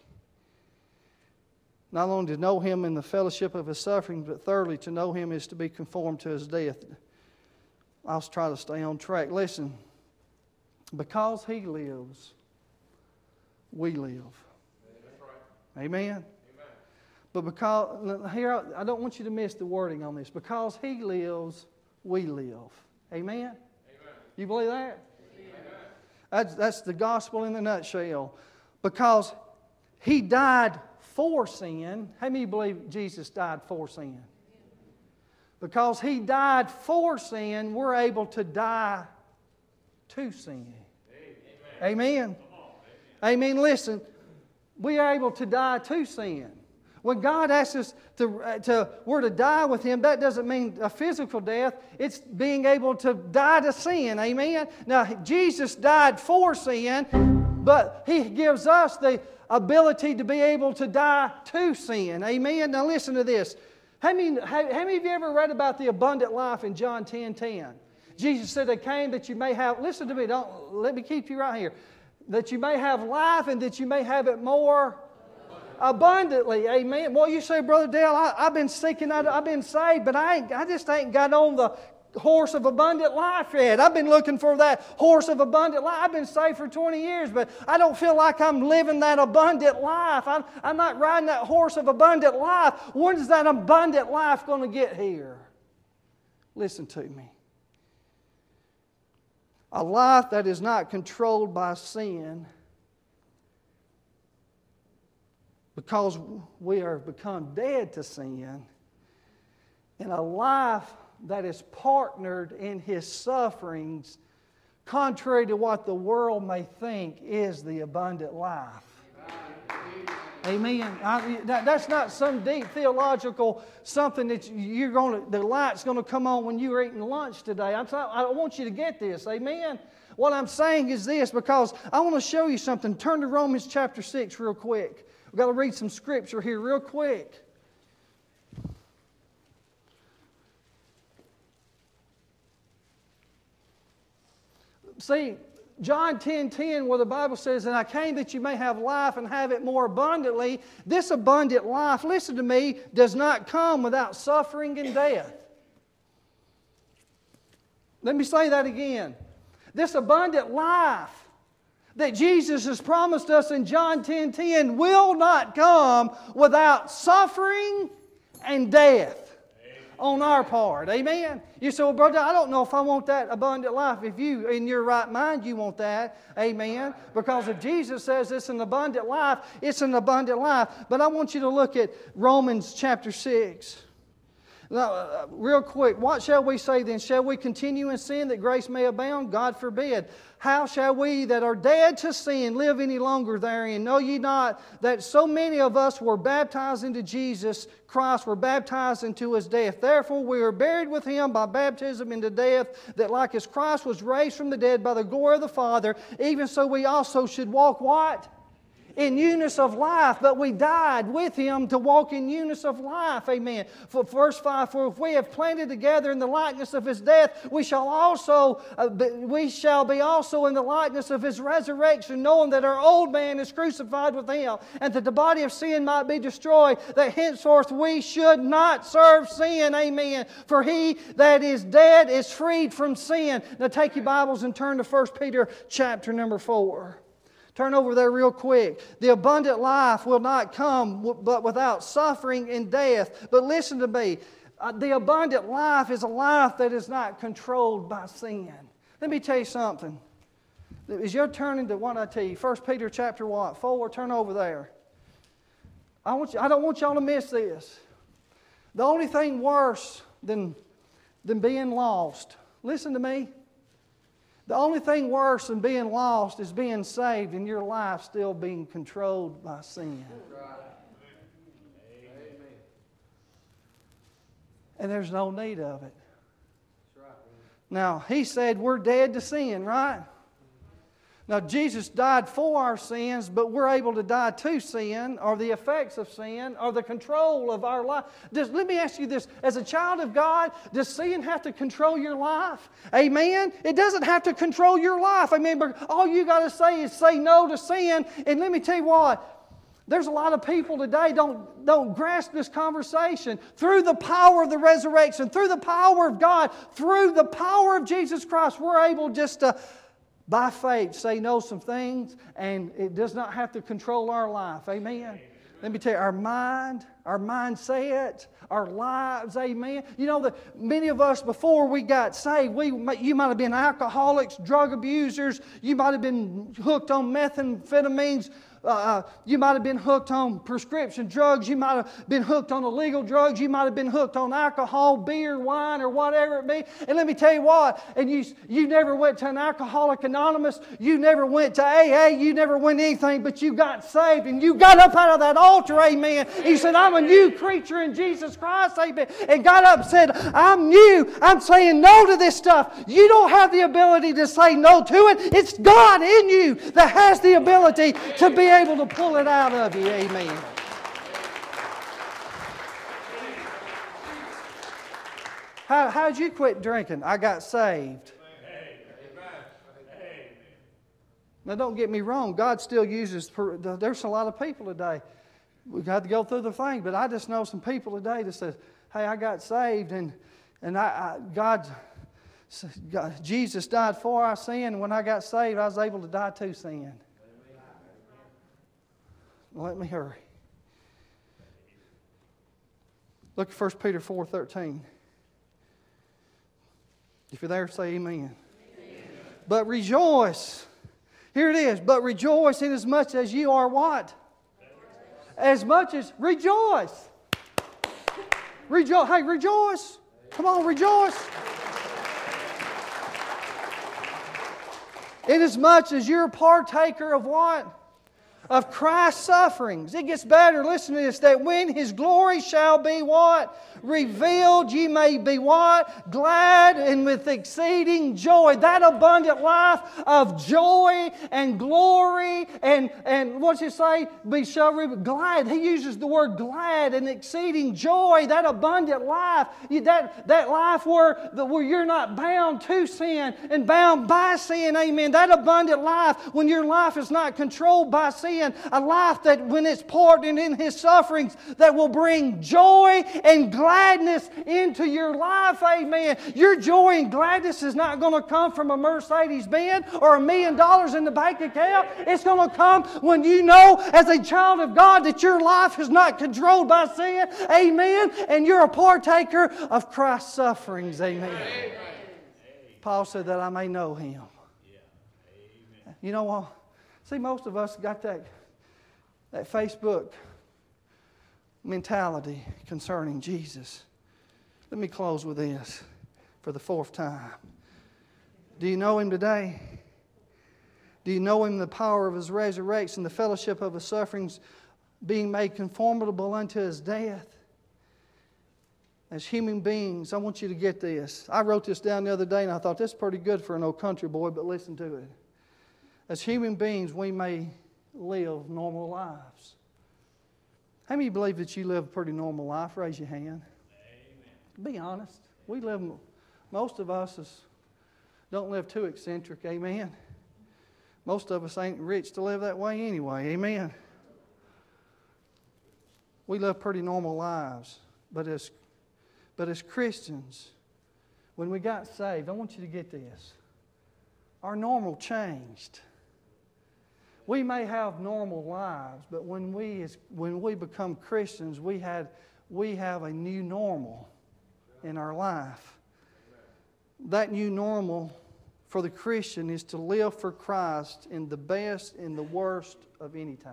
Not only to know Him in the fellowship of His sufferings, but thirdly, to know Him is to be conformed to His death. I'll try to stay on track. Listen, because He lives, we live. Amen? Amen? But because, here, I don't want you to miss the wording on this. Because He lives, we live. Amen? Amen. You believe that? Amen. That's, that's the gospel in a nutshell. Because He died for sin. How many believe Jesus died for sin? Because He died for sin, we're able to die to sin. Amen. Amen. Amen. Listen, we are able to die to sin. When God asks us to, to, we're to die with Him, that doesn't mean a physical death. It's being able to die to sin. Amen. Now, Jesus died for sin, but He gives us the ability to be able to die to sin. Amen. Now, listen to this. How many, how, how many of you ever read about the abundant life in John ten ten? Jesus said, "I came that you may have," listen to me, don't let me keep you right here, "that you may have life and that you may have it more abundantly." Amen. Well, you say, "Brother Dale, I, I've been seeking, I, I've been saved, but I, ain't, I just ain't got on the horse of abundant life yet. I've been looking for that horse of abundant life. I've been saved for twenty years, but I don't feel like I'm living that abundant life. I'm, I'm not riding that horse of abundant life. When's that abundant life going to get here?" Listen to me. A life that is not controlled by sin, because we are become dead to sin, and a life that is partnered in His sufferings, contrary to what the world may think is the abundant life. Amen. I, that, that's not some deep theological something that you're going to, the light's going to come on when you're eating lunch today. I'm sorry, I want you to get this. Amen. What I'm saying is this, because I want to show you something. Turn to Romans chapter six real quick. We've got to read some scripture here real quick. See, John ten ten, where the Bible says, "And I came that you may have life and have it more abundantly." This abundant life, listen to me, does not come without suffering and death. Let me say that again. This abundant life that Jesus has promised us in John ten ten will not come without suffering and death. On our part. Amen. You say, "Well, brother, I don't know if I want that abundant life." If you, in your right mind, you want that. Amen. Because if Jesus says it's an abundant life, it's an abundant life. But I want you to look at Romans chapter six. Now, uh, real quick, what shall we say then? Shall we continue in sin that grace may abound? God forbid. How shall we that are dead to sin live any longer therein? Know ye not that so many of us were baptized into Jesus Christ, were baptized into His death? Therefore we are buried with Him by baptism into death, that like as Christ was raised from the dead by the glory of the Father, even so we also should walk what? In newness of life, but we died with Him to walk in newness of life. Amen. For verse five, "For if we have planted together in the likeness of His death, we shall also uh, be, we shall be also in the likeness of His resurrection, knowing that our old man is crucified with Him, and that the body of sin might be destroyed, that henceforth we should not serve sin." Amen. "For he that is dead is freed from sin." Now take your Bibles and turn to First Peter chapter number four. Turn over there real quick. The abundant life will not come but without suffering and death. But listen to me. Uh, the abundant life is a life that is not controlled by sin. Let me tell you something. As you're turning to what I tell you, First Peter chapter what? four, turn over there. I, want you, I don't want y'all to miss this. The only thing worse than, than being lost, listen to me. The only thing worse than being lost is being saved and your life still being controlled by sin. And there's no need of it. Now, He said we're dead to sin, right? Now, Jesus died for our sins, but we're able to die to sin, or the effects of sin, or the control of our life. Does, let me ask you this. As a child of God, does sin have to control your life? Amen? It doesn't have to control your life. Amen? But all you got to say is say no to sin. And let me tell you what. There's a lot of people today don't, don't grasp this conversation. Through the power of the resurrection, through the power of God, through the power of Jesus Christ, we're able just to, by faith, say no some things, and it does not have to control our life. Amen? Let me tell you, our mind, our mindset, our lives, amen. You know that many of us before we got saved, we you might have been alcoholics, drug abusers, you might have been hooked on methamphetamines, uh, you might have been hooked on prescription drugs, you might have been hooked on illegal drugs, you might have been hooked on alcohol, beer, wine, or whatever it be. And let me tell you what, and you you never went to an Alcoholic Anonymous, you never went to A A, you never went anything, but you got saved and you got up out of that altar, amen. You said, I'm a new creature in Jesus Christ, amen. And got up and said, I'm new. I'm saying no to this stuff. You don't have the ability to say no to it. It's God in you that has the ability to be able to pull it out of you, amen. How, how'd you quit drinking? I got saved. Now, don't get me wrong. God still uses, there's a lot of people today. We've got to go through the thing, but I just know some people today that said, hey, I got saved, and and I, I God, God, Jesus died for our sin, and when I got saved, I was able to die to sin. Let me hurry. Look at First Peter four thirteen. If you're there, say amen. Amen. But rejoice. Here it is. But rejoice inasmuch as you are what? As much as rejoice. Rejoice. Hey, rejoice. Come on, rejoice. Inasmuch as you're a partaker of what? Of Christ's sufferings. It gets better. Listen to this. That when His glory shall be what? Revealed, ye may be what? Glad and with exceeding joy. That abundant life of joy and glory and, and what's it say? Be shall re- glad. He uses the word glad and exceeding joy. That abundant life. That, that life where, the, where you're not bound to sin and bound by sin. Amen. That abundant life when your life is not controlled by sin. A life that when it's poured in, in His sufferings that will bring joy and gladness into your life. Amen. Your joy and gladness is not going to come from a Mercedes-Benz or a million dollars in the bank account. It's going to come when you know as a child of God that your life is not controlled by sin. Amen. And you're a partaker of Christ's sufferings. Amen. Amen. Paul said that I may know Him. Yeah. You know what? See, most of us got that, that Facebook mentality concerning Jesus. Let me close with this for the fourth time. Do you know Him today? Do you know Him in the power of His resurrection, the fellowship of His sufferings, being made conformable unto His death? As human beings, I want you to get this. I wrote this down the other day and I thought this is pretty good for an old country boy, but listen to it. As human beings, we may live normal lives. How many believe that you live a pretty normal life? Raise your hand. Amen. Be honest. We live, most of us is, don't live too eccentric. Amen. Most of us ain't rich to live that way anyway. Amen. We live pretty normal lives. But as, but as Christians, when we got saved, I want you to get this. Our normal changed. We may have normal lives, but when we when we become Christians, we had we have a new normal in our life. That new normal for the Christian is to live for Christ in the best and the worst of any time.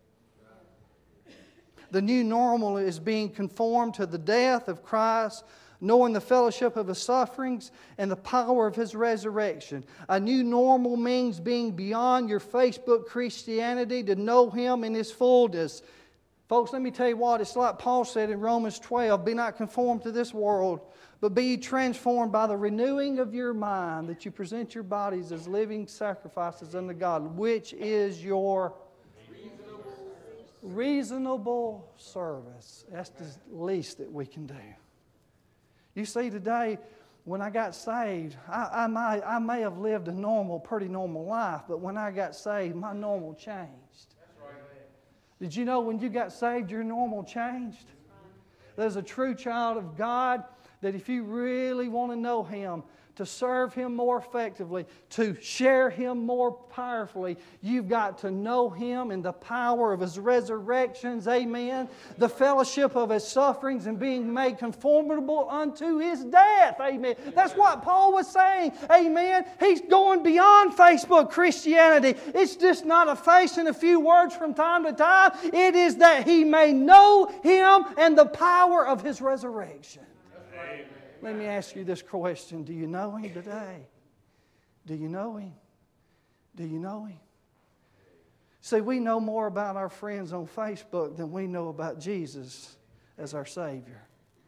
The new normal is being conformed to the death of Christ, knowing the fellowship of His sufferings and the power of His resurrection. A new normal means being beyond your Facebook Christianity to know Him in His fullness. Folks, let me tell you what, it's like Paul said in Romans twelve, be not conformed to this world, but be transformed by the renewing of your mind, that you present your bodies as living sacrifices unto God, which is your reasonable, reasonable service. That's the least that we can do. You see, today, when I got saved, I, I, might, I may have lived a normal, pretty normal life, but when I got saved, my normal changed. That's right. Did you know when you got saved, your normal changed? There's a true child of God that if you really want to know Him, to serve Him more effectively, to share Him more powerfully, you've got to know Him in the power of His resurrections, amen, the fellowship of His sufferings and being made conformable unto His death, amen. That's what Paul was saying, amen. He's going beyond Facebook Christianity. It's just not a face and a few words from time to time. It is that he may know Him and the power of His resurrection. Amen. Let me ask you this question. Do you know Him today? Do you know Him? Do you know Him? See, we know more about our friends on Facebook than we know about Jesus as our Savior.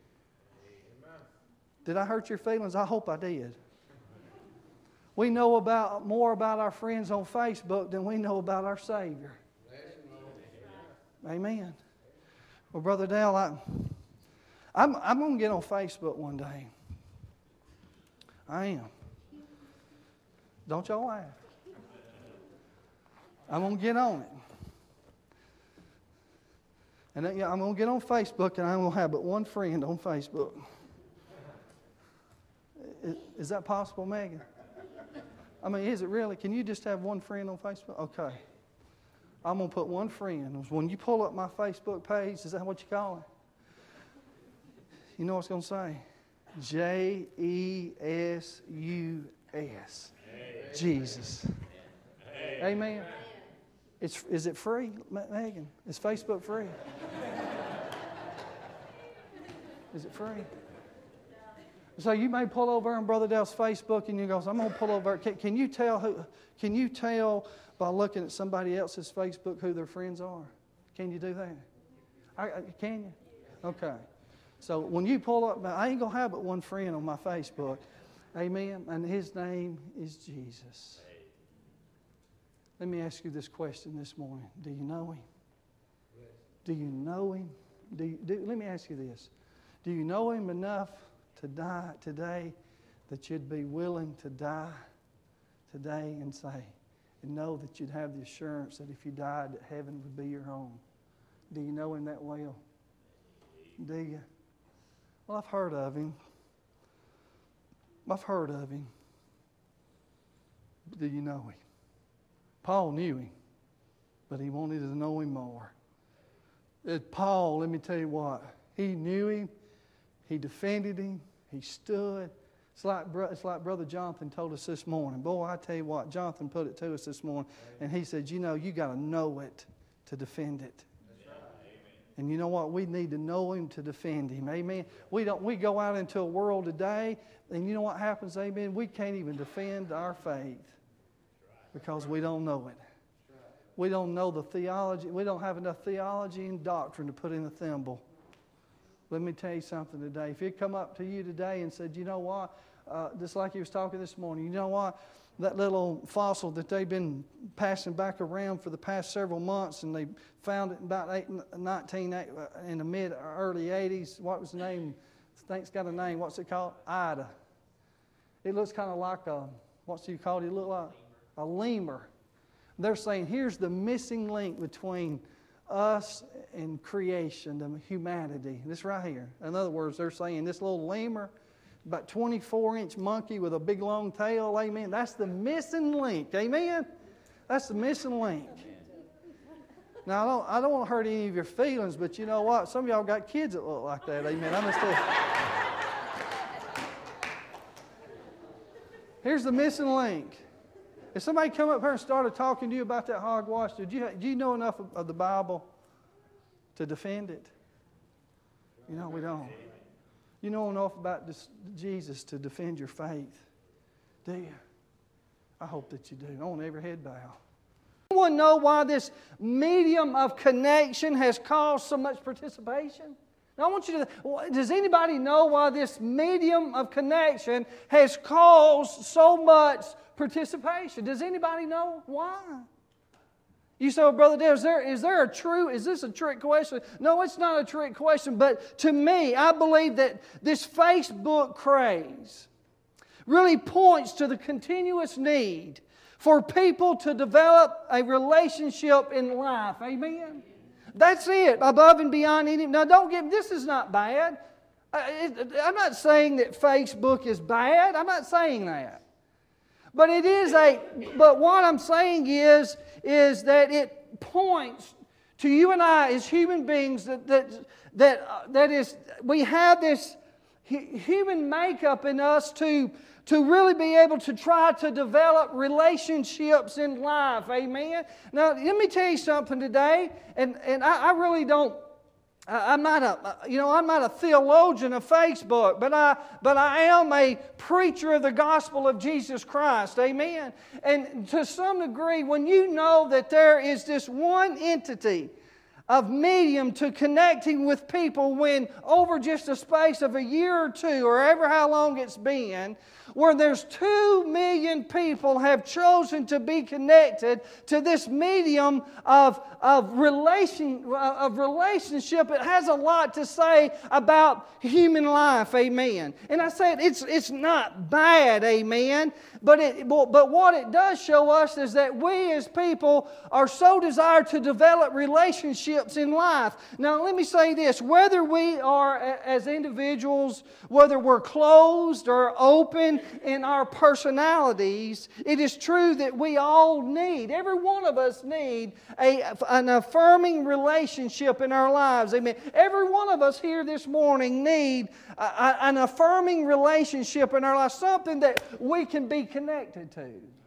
Did I hurt your feelings? I hope I did. We know about more about our friends on Facebook than we know about our Savior. Amen. Well, Brother Dale, I... I'm, I'm going to get on Facebook one day. I am. Don't y'all laugh. I'm going to get on it. And then, yeah, I'm going to get on Facebook and I'm going to have but one friend on Facebook. Is, is that possible, Megan? I mean, is it really? Can you just have one friend on Facebook? Okay. I'm going to put one friend. When you pull up my Facebook page, is that what you call it? You know what it's going to say? J E S U S. Jesus. Amen. Amen. It's, is it free, Megan? Is Facebook free? Is it free? So you may pull over on Brother Dale's Facebook and you go, I'm going to pull over. Can, can you tell who? Can you tell by looking at somebody else's Facebook who their friends are? Can you do that? I, I, can you? Okay. So when you pull up, I ain't going to have but one friend on my Facebook. Amen. And his name is Jesus. Let me ask you this question this morning. Do you know Him? Do you know Him? Do you, do, let me ask you this. Do you know Him enough to die today that you'd be willing to die today and say, and know that you'd have the assurance that if you died that heaven would be your home? Do you know Him that well? Do you? Well, I've heard of Him. I've heard of Him. Do you know Him? Paul knew Him, but he wanted to know Him more. It, Paul, let me tell you what, he knew Him, he defended Him, he stood. It's like, it's like Brother Jonathan told us this morning. Boy, I tell you what, Jonathan put it to us this morning, and he said, you know, you got to know it to defend it. And you know what? We need to know Him to defend Him. Amen. We don't. We go out into a world today, and you know what happens? Amen. We can't even defend our faith because we don't know it. We don't know the theology. We don't have enough theology and doctrine to put in a thimble. Let me tell you something today. If it come up to you today and said, you know what? Uh, just like he was talking this morning, you know what? That little fossil that they've been passing back around for the past several months, and they found it in about eight, nineteen, in the mid early eighties. What was the name? I think it's got a name. What's it called? Ida. It looks kind of like a, what's it called? It look like a lemur. They're saying here's the missing link between us and creation, the humanity. This right here. In other words, they're saying this little lemur, about twenty-four inch monkey with a big long tail, amen. That's the missing link, amen. That's the missing link. Now, I don't, I don't want to hurt any of your feelings, but you know what? Some of y'all got kids that look like that, amen. I'm just saying. Here's the missing link. If somebody come up here and started talking to you about that hogwash, did you, do you know enough of, of the Bible to defend it? You know, we don't. You know enough about this, Jesus to defend your faith, do you? I hope that you do. I want every head bow. Anyone know why this medium of connection has caused so much participation? Now I want you to, does anybody know why this medium of connection has caused so much participation? Does anybody know why? You say, well, Brother Dale, is there, is there a true, is this a trick question? No, it's not a trick question, but to me, I believe that this Facebook craze really points to the continuous need for people to develop a relationship in life. Amen? That's it, above and beyond any. Now, don't get, this is not bad. I'm not saying that Facebook is bad. I'm not saying that. But it is a, but what I'm saying is, is that it points to you and I as human beings that, that, that, uh, that is, we have this human makeup in us to, to really be able to try to develop relationships in life. Amen? Now, let me tell you something today, and, and I, I really don't, I'm not a, you know, I'm not a theologian of Facebook, but I, but I am a preacher of the gospel of Jesus Christ. Amen? And to some degree, when you know that there is this one entity of medium to connecting with people when over just a space of a year or two or ever how long it's been, where there's two million people have chosen to be connected to this medium of, of, relation, of relationship, it has a lot to say about human life, amen. And I said it's, it's not bad, amen, but, it, but what it does show us is that we as people are so desired to develop relationships in life. Now let me say this, whether we are as individuals, whether we're closed or open in our personalities, it is true that we all need, every one of us need a, an affirming relationship in our lives. Amen. Every one of us here this morning need a, a, an affirming relationship in our lives, something that we can be connected to.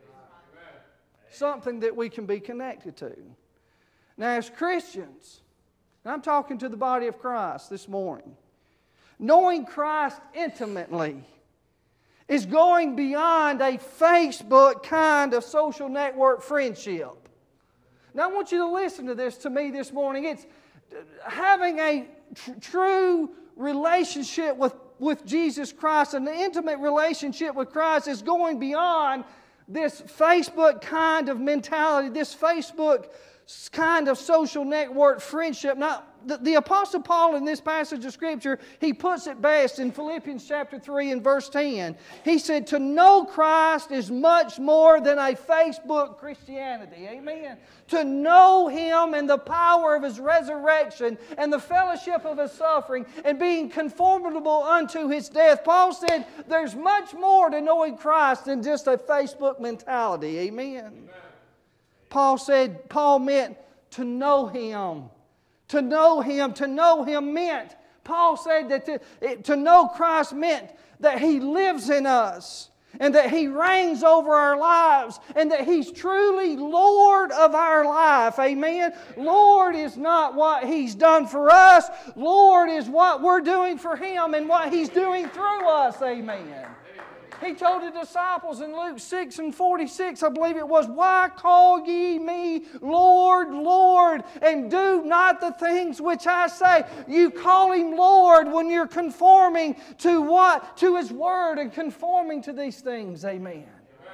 Something that we can be connected to. Now as Christians, and I'm talking to the body of Christ this morning, knowing Christ intimately is going beyond a Facebook kind of social network friendship. Now I want you to listen to this to me this morning. It's having a tr- true relationship with, with Jesus Christ, and an intimate relationship with Christ is going beyond this Facebook kind of mentality, this Facebook kind of social network friendship. Now, the, the Apostle Paul in this passage of Scripture, he puts it best in Philippians chapter three and verse ten. He said, to know Christ is much more than a Facebook Christianity. Amen. To know Him and the power of His resurrection and the fellowship of His suffering and being conformable unto His death. Paul said there's much more to knowing Christ than just a Facebook mentality. Amen. Amen. Paul said, Paul meant to know Him. To know Him, to know Him meant, Paul said that to, it, to know Christ meant that He lives in us and that He reigns over our lives and that He's truly Lord of our life. Amen? Lord is not what He's done for us. Lord is what we're doing for Him and what He's doing through us. Amen. He told the disciples in Luke six and forty-six, I believe it was, why call ye me Lord, Lord, and do not the things which I say? You call Him Lord when you're conforming to what? To His Word and conforming to these things. Amen. Amen.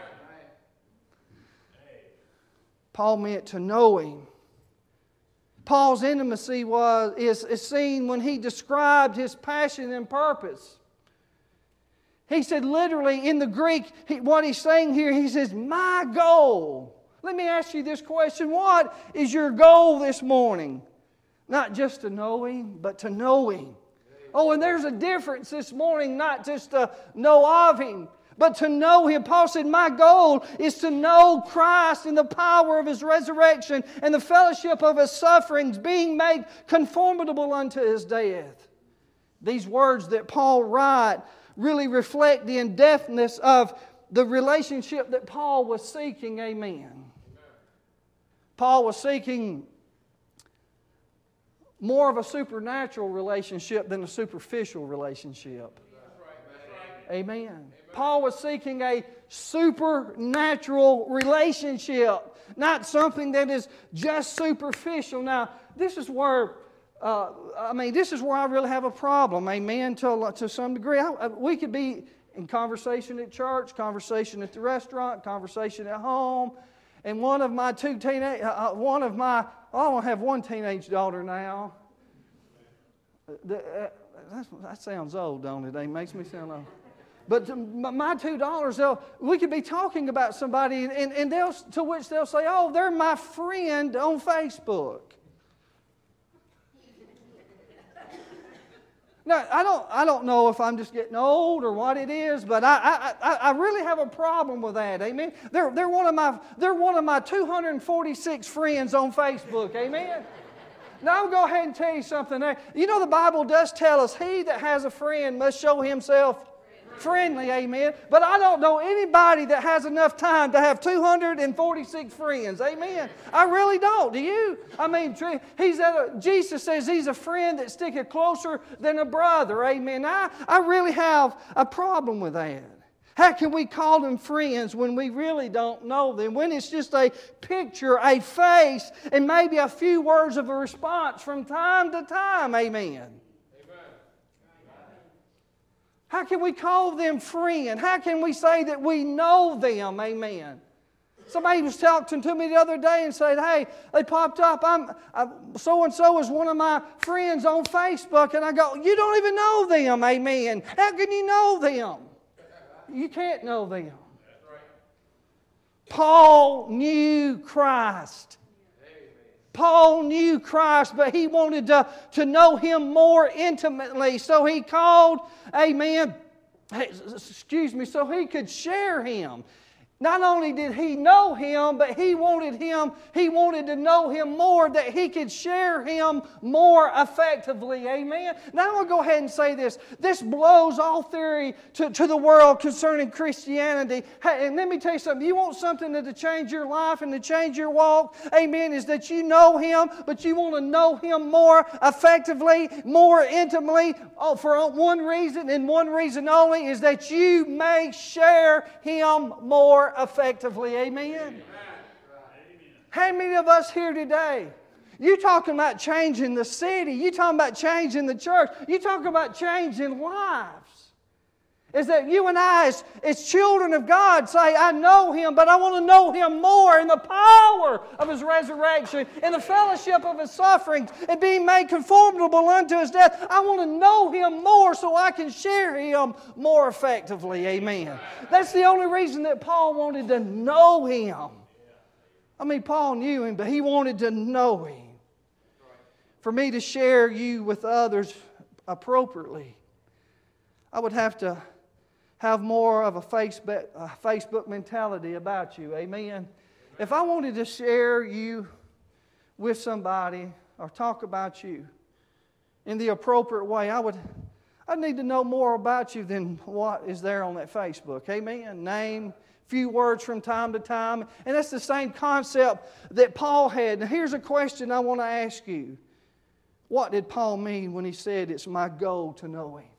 Paul meant to know Him. Paul's intimacy was is, is seen when he described his passion and purpose. He said literally in the Greek, he, what he's saying here, he says, my goal. Let me ask you this question. What is your goal this morning? Not just to know Him, but to know Him. Oh, and there's a difference this morning, not just to know of Him, but to know Him. Paul said, my goal is to know Christ and the power of His resurrection and the fellowship of His sufferings, being made conformable unto His death. These words that Paul writes really reflect the in-depthness of the relationship that Paul was seeking. Amen. Amen. Paul was seeking more of a supernatural relationship than a superficial relationship. That's right. That's right. Amen. Amen. Paul was seeking a supernatural relationship, not something that is just superficial. Now, this is where Uh, I mean, this is where I really have a problem, amen, to, to some degree. I, we could be in conversation at church, conversation at the restaurant, conversation at home, and one of my two teenage, uh, one of my, I don't have one teenage daughter now. The, uh, that sounds old, don't it? It makes me sound old. But my two daughters, we could be talking about somebody, and, and they'll, to which they'll say, oh, they're my friend on Facebook. Now, I don't, I don't know if I'm just getting old or what it is, but I, I, I really have a problem with that. Amen. They're, they're one of my, they're one of my two hundred forty-six friends on Facebook. Amen. Now, I'll go ahead and tell you something. You know, the Bible does tell us, he that has a friend must show himself friendly, amen. But I don't know anybody that has enough time to have two hundred forty-six friends, amen. I really don't. Do you? I mean, he's a, Jesus says he's a friend that sticketh closer than a brother, amen. I, I really have a problem with that. How can we call them friends when we really don't know them? When it's just a picture, a face, and maybe a few words of a response from time to time, amen. How can we call them friend? How can we say that we know them? Amen. Somebody was talking to me the other day and said, hey, they popped up, I'm, I'm so-and-so is one of my friends on Facebook. And I go, you don't even know them, amen. How can you know them? You can't know them. Paul knew Christ. Paul knew Christ, but he wanted to, to know Him more intimately. So he called, amen, excuse me, so he could share Him. Not only did he know Him, but he wanted Him, he wanted to know Him more, that he could share Him more effectively. Amen. Now I'll go ahead and say this. This blows all theory to, to the world concerning Christianity. Hey, and let me tell you something. You want something to, to change your life and to change your walk, amen, is that you know Him, but you want to know Him more effectively, more intimately, oh, for one reason and one reason only, is that you may share Him more effectively. Amen? Amen. How many of us here today, you talking about changing the city, you talking about changing the church, you talking about changing lives, is that you and I as, as children of God say, I know Him, but I want to know Him more in the power of His resurrection, in the fellowship of His sufferings, and being made conformable unto His death. I want to know Him more so I can share Him more effectively. Amen. That's the only reason that Paul wanted to know Him. I mean, Paul knew Him, but he wanted to know Him. For me to share you with others appropriately, I would have to have more of a Facebook, a Facebook mentality about you. Amen? Amen. If I wanted to share you with somebody or talk about you in the appropriate way, I would I need to know more about you than what is there on that Facebook. Amen? Name, few words from time to time. And that's the same concept that Paul had. Now here's a question I want to ask you. What did Paul mean when he said, it's my goal to know Him?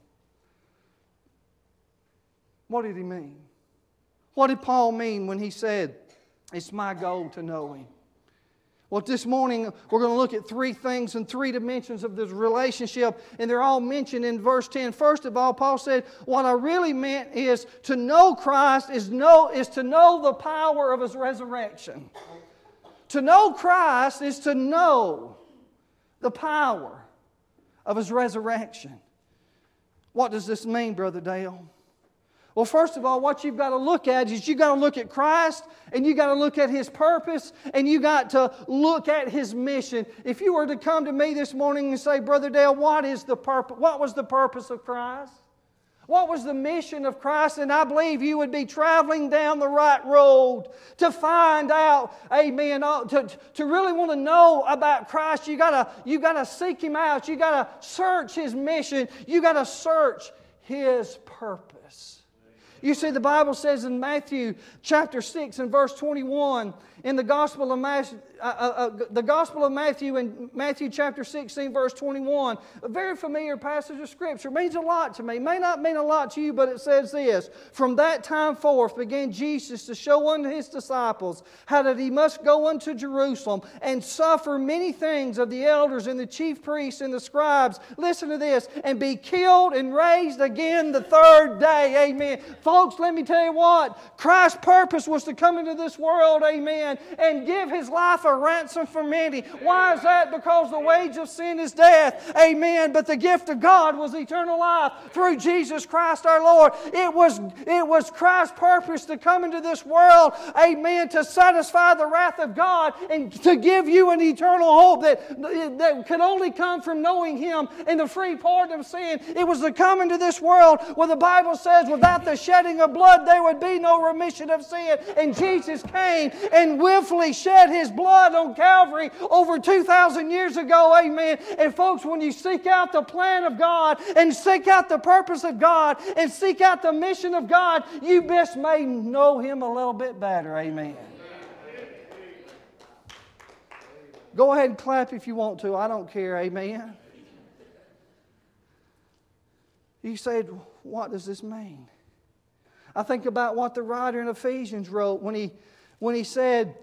What did he mean? What did Paul mean when he said, it's my goal to know Him? Well, this morning we're going to look at three things and three dimensions of this relationship, and they're all mentioned in verse ten. First of all, Paul said, what I really meant is to know Christ is, know, is to know the power of His resurrection. To know Christ is to know the power of His resurrection. What does this mean, Brother Dale? Well, first of all, what you've got to look at is you've got to look at Christ, and you've got to look at His purpose, and you've got to look at His mission. If you were to come to me this morning and say, Brother Dale, what is the purpose? What was the purpose of Christ? What was the mission of Christ? And I believe you would be traveling down the right road to find out, amen, to, to really want to know about Christ. You gotta, you gotta seek Him out. You gotta search His mission. You gotta search His purpose. You see, the Bible says in Matthew chapter six and verse twenty-one, in the Gospel of Matthew, uh, uh, the Gospel of Matthew in Matthew chapter sixteen, verse twenty-one, a very familiar passage of Scripture. It means a lot to me. It may not mean a lot to you, but it says this, from that time forth began Jesus to show unto His disciples how that He must go unto Jerusalem and suffer many things of the elders and the chief priests and the scribes. Listen to this, and be killed and raised again the third day. Amen. Folks, let me tell you what, Christ's purpose was to come into this world, amen, sin and give His life a ransom for many. Why is that? Because the wage of sin is death. Amen. But the gift of God was eternal life through Jesus Christ our Lord. It was, it was Christ's purpose to come into this world, amen, to satisfy the wrath of God and to give you an eternal hope that, that could only come from knowing Him and the free pardon of sin. It was to come into this world where the Bible says without the shedding of blood there would be no remission of sin. And Jesus came and willfully shed His blood on Calvary over two thousand years ago. Amen. And folks, when you seek out the plan of God and seek out the purpose of God and seek out the mission of God, you best may know Him a little bit better. Amen. Go ahead and clap if you want to. I don't care. Amen. You said, what does this mean? I think about what the writer in Ephesians wrote when he, when he said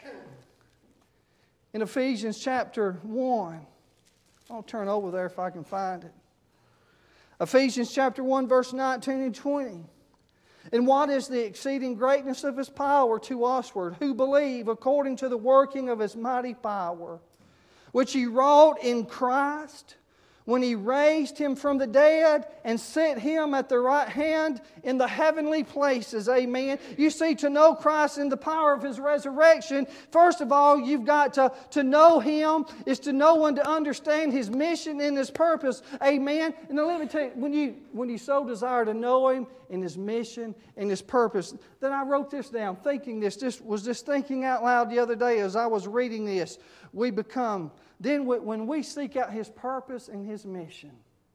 in Ephesians chapter one. I'll turn over there if I can find it. Ephesians chapter one, verse nineteen and twenty. And what is the exceeding greatness of His power to usward, who believe according to the working of His mighty power, which He wrought in Christ, when He raised Him from the dead and set Him at the right hand in the heavenly places. Amen. You see, to know Christ in the power of His resurrection, first of all, you've got to, to know Him, is to know and to understand His mission and His purpose. Amen. And now let me tell you, when you, when you so desire to know Him and His mission and His purpose, then I wrote this down, thinking this, just was just thinking out loud the other day as I was reading this. We become... Then when we seek out His purpose and His mission,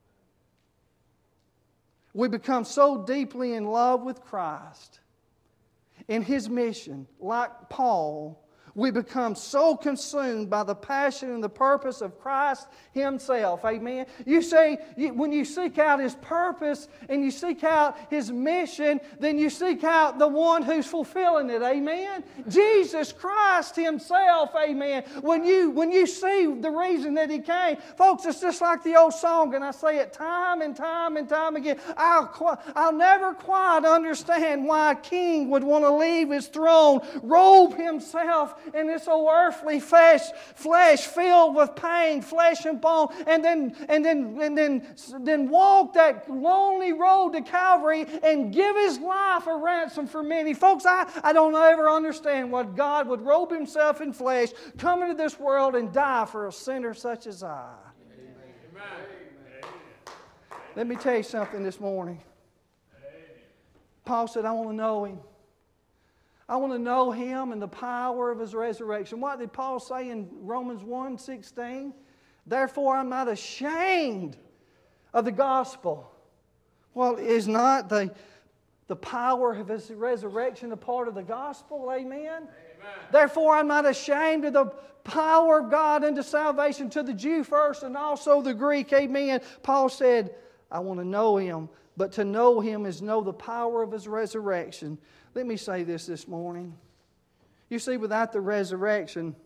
we become so deeply in love with Christ and His mission, like Paul, we become so consumed by the passion and the purpose of Christ Himself. Amen. You say, when you seek out His purpose and you seek out His mission, then you seek out the one who's fulfilling it. Amen. Jesus Christ Himself. Amen. When you, when you see the reason that He came, folks, it's just like the old song, and I say it time and time and time again. I'll, I'll never quite understand why a king would want to leave his throne, robe himself in this old earthly flesh, flesh filled with pain, flesh and bone, and then and then and then then walk that lonely road to Calvary and give His life a ransom for many. Folks, I, I don't ever understand what God would robe Himself in flesh, come into this world and die for a sinner such as I. Amen. Let me tell you something this morning. Paul said, I want to know Him. I want to know Him and the power of His resurrection. What did Paul say in Romans one sixteen? Therefore I'm not ashamed of the gospel. Well, is not the, the power of His resurrection a part of the gospel? Amen? Amen. Therefore I'm not ashamed of the power of God unto salvation to the Jew first and also the Greek. Amen. Paul said, I want to know Him, but to know Him is know the power of His resurrection. Let me say this this morning. You see, without the resurrection,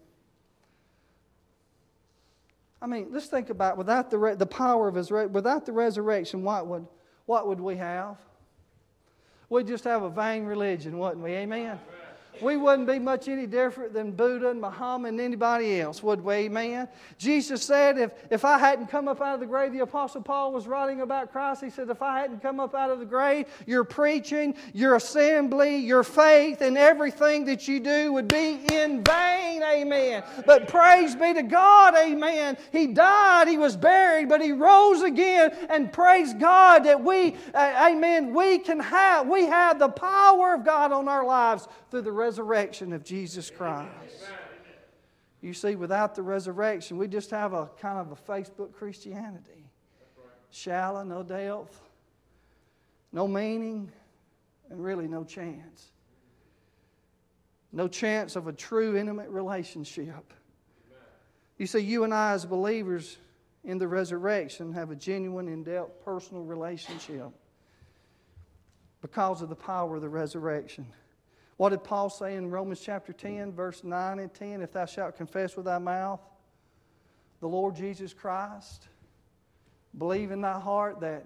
I mean, let's think about without the re- the power of His re- without the resurrection, what would what would we have? We'd just have a vain religion, wouldn't we? Amen. We wouldn't be much any different than Buddha and Muhammad and anybody else, would we? Amen. Jesus said, if, if I hadn't come up out of the grave, the Apostle Paul was writing about Christ. He said, if I hadn't come up out of the grave, your preaching, your assembly, your faith, and everything that you do would be in vain. Amen. But praise be to God. Amen. He died, He was buried, but He rose again. And praise God that we, uh, amen, we can have, we have the power of God on our lives through the resurrection of Jesus Christ. You see, without the resurrection, we just have a kind of a Facebook Christianity. Shallow, no depth, no meaning, and really no chance. No chance of a true intimate relationship. You see, you and I as believers in the resurrection have a genuine, in-depth, personal relationship because of the power of the resurrection. What did Paul say in Romans chapter ten, verse nine and ten? If thou shalt confess with thy mouth the Lord Jesus Christ, believe in thy heart that,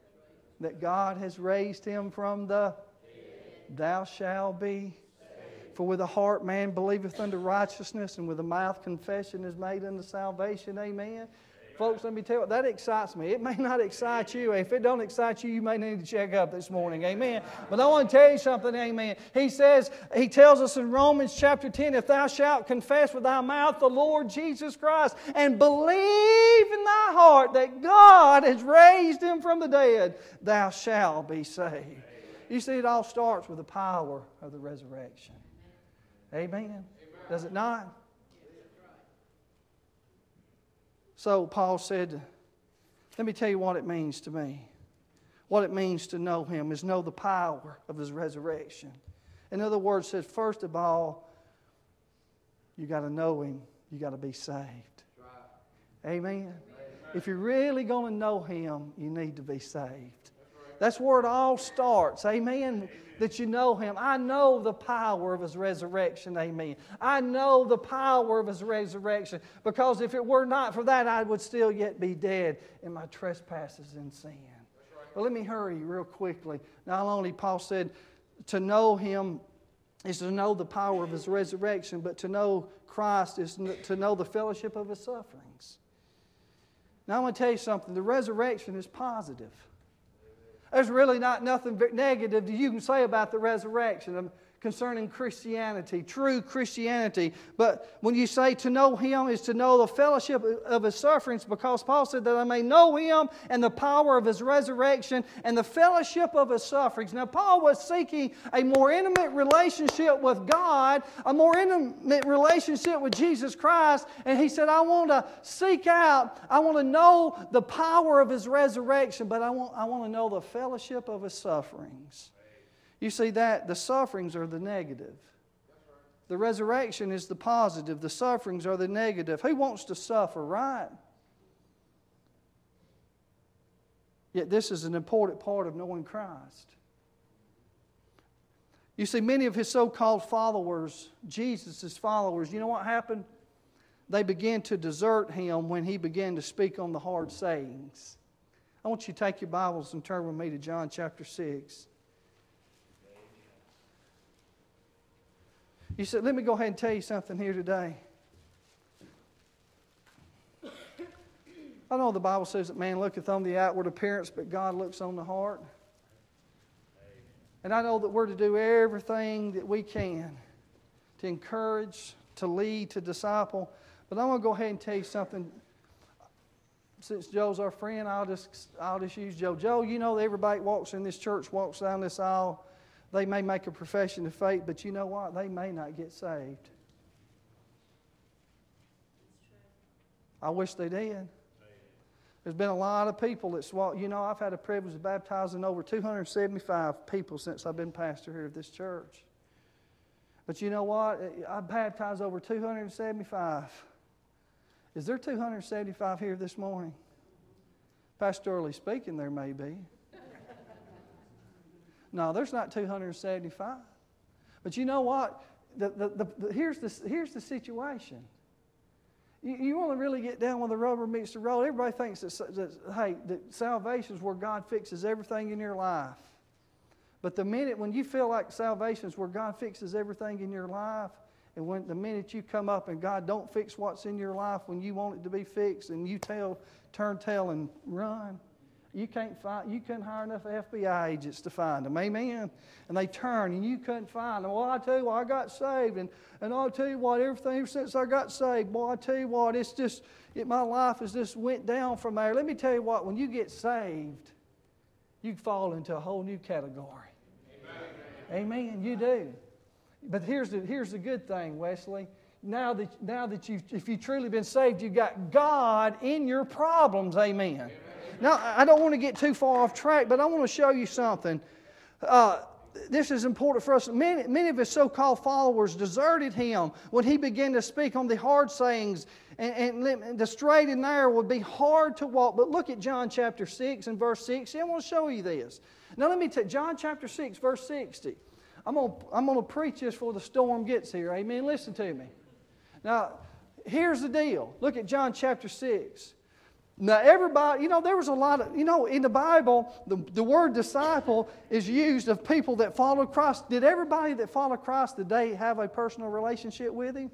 that God has raised Him from the dead, thou shalt be saved. For with the heart man believeth unto righteousness, and with the mouth confession is made unto salvation. Amen. Amen. Folks, let me tell you what, that excites me. It may not excite you. If it don't excite you, you may need to check up this morning. Amen. But I want to tell you something. Amen. He says, He tells us in Romans chapter ten, if thou shalt confess with thy mouth the Lord Jesus Christ and believe in thy heart that God has raised Him from the dead, thou shalt be saved. You see, it all starts with the power of the resurrection. Amen. Does it not? So Paul said, let me tell you what it means to me. What it means to know Him is know the power of His resurrection. In other words, said first of all, you got to know Him. You got to be saved. Amen. Amen. If you're really going to know Him, you need to be saved. That's where it all starts. Amen. That you know Him. I know the power of His resurrection. Amen. I know the power of His resurrection. Because if it were not for that, I would still yet be dead in my trespasses and sin. But let me hurry real quickly. Not only Paul said to know Him is to know the power of His resurrection, but to know Christ is to know the fellowship of His sufferings. Now I want to tell you something. The resurrection is positive. There's really not nothing negative that you can say about the resurrection concerning Christianity, true Christianity. But when you say to know Him is to know the fellowship of His sufferings, because Paul said that I may know Him and the power of His resurrection and the fellowship of His sufferings. Now Paul was seeking a more intimate relationship with God, a more intimate relationship with Jesus Christ, and he said, I want to seek out, I want to know the power of His resurrection, but I want, I want to know the fellowship of His sufferings. You see that the sufferings are the negative. The resurrection is the positive. The sufferings are the negative. Who wants to suffer, right? Yet this is an important part of knowing Christ. You see, many of His so-called followers, Jesus' followers, you know what happened? They began to desert Him when He began to speak on the hard sayings. I want you to take your Bibles and turn with me to John chapter six. You said, let me go ahead and tell you something here today. I know the Bible says that man looketh on the outward appearance, but God looks on the heart. And I know that we're to do everything that we can to encourage, to lead, to disciple. But I'm going to go ahead and tell you something. Since Joe's our friend, I'll just, I'll just use Joe. Joe, you know that everybody walks in this church, walks down this aisle. They may make a profession of faith, but you know what? They may not get saved. I wish they did. There's been a lot of people that's walked. You know, I've had the privilege of baptizing over two hundred seventy-five people since I've been pastor here at this church. But you know what? I've baptized over two hundred seventy-five. Is there two hundred seventy-five here this morning? Pastorally speaking, there may be. No, there's not two hundred seventy-five. But you know what? The, the, the, the, here's, the, here's the situation. You, you want to really get down when the rubber meets the road. Everybody thinks that, that, hey, that salvation is where God fixes everything in your life. But the minute when you feel like salvation is where God fixes everything in your life, and when the minute you come up and God don't fix what's in your life when you want it to be fixed, and you tell, turn tail and run, You can't find. You couldn't hire enough F B I agents to find them. Amen. And they turn, and you couldn't find them. Well, I tell you what, I got saved, and and I'll tell you what, everything ever since I got saved, boy, I tell you what, it's just it, my life has just went down from there. Let me tell you what, when you get saved, you fall into a whole new category. Amen. Amen. You do. But here's the here's the good thing, Wesley. Now that now that you if you've truly been saved, you've got God in your problems. Amen. Amen. Now, I don't want to get too far off track, but I want to show you something. Uh, this is important for us. Many, many of His so-called followers deserted Him when He began to speak on the hard sayings, and, and the straight and narrow would be hard to walk. But look at John chapter six and verse sixty. I want to show you this. Now, let me take John chapter six, verse sixty. I'm going to, I'm going to preach this before the storm gets here. Amen. Listen to me. Now, here's the deal. Look at John chapter six. Now, everybody, you know, there was a lot of, you know, in the Bible, the, the word disciple is used of people that followed Christ. Did everybody that followed Christ today have a personal relationship with Him?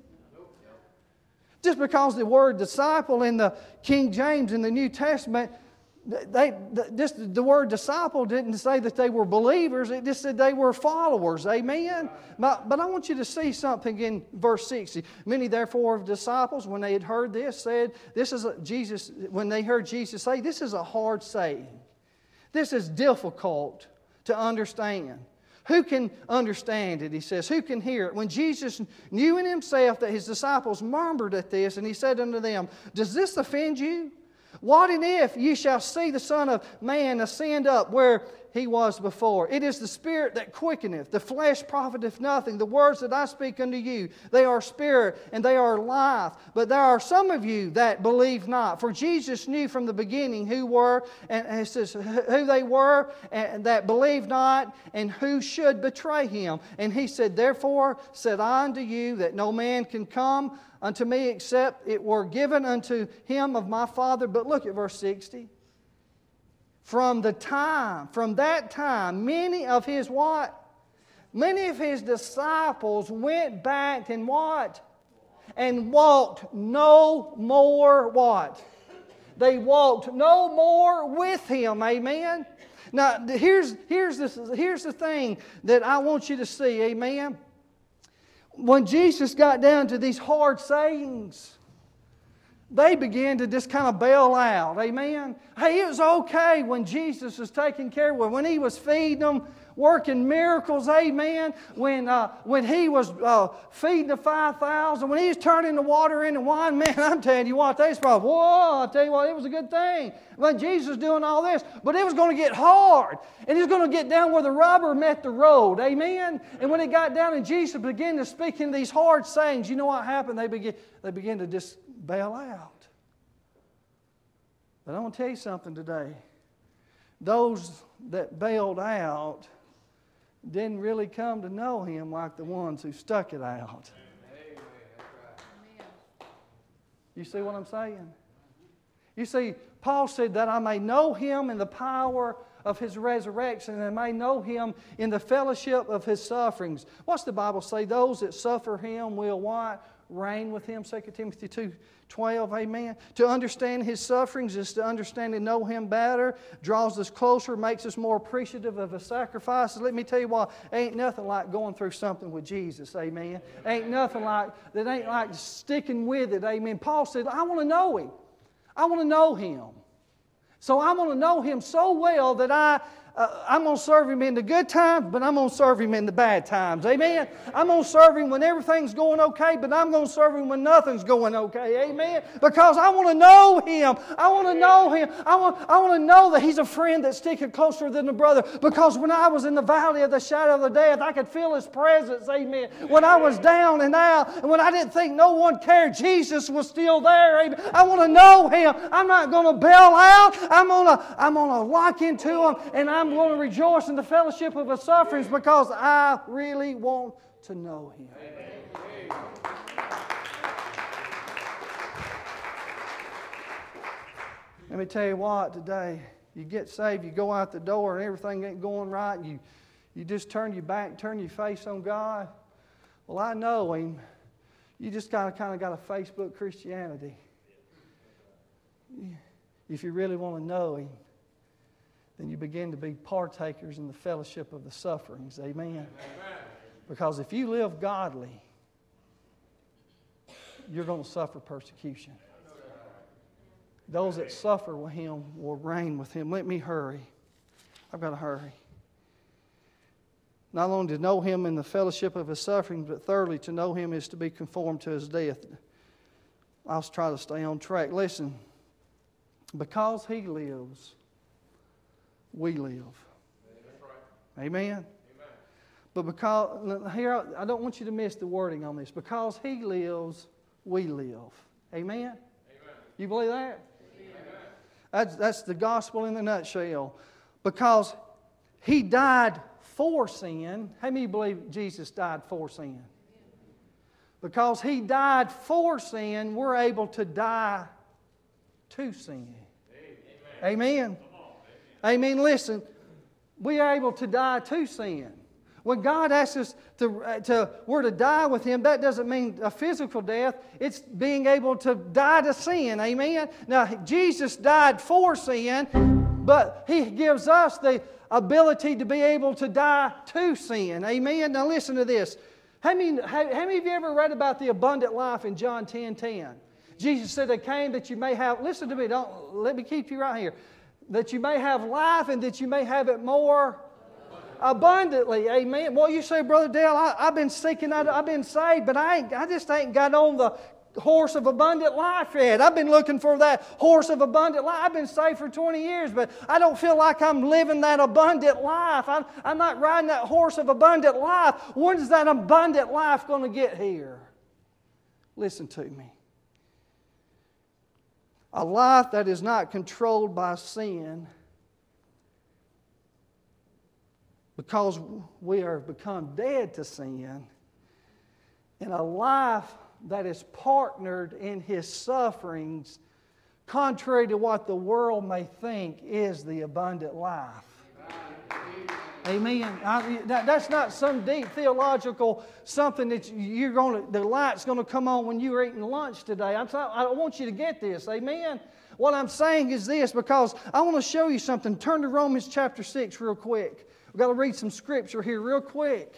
Just because the word disciple in the King James in the New Testament, they, just the word disciple didn't say that they were believers. It just said they were followers. Amen? But, but I want you to see something in verse sixty. Many therefore of disciples, when they had heard this, said, this is a, Jesus, when they heard Jesus say, this is a hard saying. This is difficult to understand. Who can understand it? He says. Who can hear it? When Jesus knew in Himself that His disciples murmured at this, and He said unto them, does this offend you? What and if ye shall see the Son of Man ascend up where He was before? It is the Spirit that quickeneth, the flesh profiteth nothing. The words that I speak unto you, they are spirit and they are life. But there are some of you that believe not. For Jesus knew from the beginning who were, and it says who they were, and that believed not, and who should betray Him. And He said, therefore said I unto you that no man can come unto me except it were given unto him of my Father. But look at verse sixty. From the time, from that time, many of His what? Many of His disciples went back and what? And walked no more what? They walked no more with Him. Amen? Now, here's, here's, this, here's the thing that I want you to see. Amen? When Jesus got down to these hard sayings, they began to just kind of bail out. Amen? Hey, it was okay when Jesus was taking care of them, when He was feeding them, working miracles. Amen? When, uh, when He was uh, feeding the five thousand, when He was turning the water into wine, man, I'm telling you what, they was probably, whoa, I tell you what, it was a good thing. When Jesus was doing all this, but it was going to get hard. And it was going to get down where the rubber met the road. Amen? And when it got down and Jesus began to speak in these hard sayings, you know what happened? They began, they began to just bail out. But I want to tell you something today. Those that bailed out didn't really come to know Him like the ones who stuck it out. You see what I'm saying? You see, Paul said that I may know Him in the power of His resurrection, and I may know Him in the fellowship of His sufferings. What's the Bible say? Those that suffer Him will what? Reign with Him. Second Timothy two twelve. Amen. To understand His sufferings is to understand and know Him better. Draws us closer, makes us more appreciative of His sacrifices. Let me tell you what, ain't nothing like going through something with Jesus. Amen. Ain't nothing like, that ain't like sticking with it. Amen. Paul said, I want to know Him. I want to know Him. So I want to know Him so well that I, uh, I'm going to serve Him in the good times, but I'm going to serve Him in the bad times. Amen? I'm going to serve Him when everything's going okay, but I'm going to serve Him when nothing's going okay. Amen? Because I want to know Him. I want to know Him. I want, I want to know that He's a friend that's sticking closer than a brother. Because when I was in the valley of the shadow of the death, I could feel His presence. Amen? When I was down and out, and when I didn't think no one cared, Jesus was still there. Amen? I want to know Him. I'm not going to bail out. I'm going to, I'm going to lock into Him, and I'm going to rejoice in the fellowship of His sufferings because I really want to know Him. Amen. Let me tell you what, today, you get saved, you go out the door and everything ain't going right, and you, you just turn your back, turn your face on God. Well, I know Him. You just kind of, kind of got a Facebook Christianity. If you really want to know Him, then you begin to be partakers in the fellowship of the sufferings. Amen? Amen. Because if you live godly, you're going to suffer persecution. Those that suffer with Him will reign with Him. Let me hurry. I've got to hurry. Not only to know Him in the fellowship of His sufferings, but thirdly, to know Him is to be conformed to His death. I'll try to stay on track. Listen, because He lives, we live. Right. Amen? Amen? But because, here, I don't want you to miss the wording on this. Because He lives, we live. Amen? Amen. You believe that? Amen. That's, that's the gospel in a nutshell. Because He died for sin. How many believe Jesus died for sin? Because He died for sin, we're able to die to sin. Amen. Amen. Listen, we are able to die to sin. When God asks us to, to, we're to die with Him, that doesn't mean a physical death. It's being able to die to sin. Amen? Now, Jesus died for sin, but He gives us the ability to be able to die to sin. Amen? Now, listen to this. How many, how, how many of you ever read about the abundant life in John ten ten? Jesus said, "They came that you may have," listen to me, don't let me keep you right here, "that you may have life and that you may have it more abundantly." Amen. Well, you say, "Brother Dale, I, I've been seeking, I, I've been saved, but I, ain't, I just ain't got on the horse of abundant life yet. I've been looking for that horse of abundant life. I've been saved for twenty years, but I don't feel like I'm living that abundant life. I'm, I'm not riding that horse of abundant life. When is that abundant life going to get here?" Listen to me. A life that is not controlled by sin, because we are become dead to sin, and a life that is partnered in His sufferings, contrary to what the world may think, is the abundant life. Amen. I, that, that's not some deep theological something that you're going to, the light's going to come on when you're eating lunch today. I'm sorry, I want you to get this. Amen. What I'm saying is this, because I want to show you something. Turn to Romans chapter six real quick. We've got to read some scripture here real quick.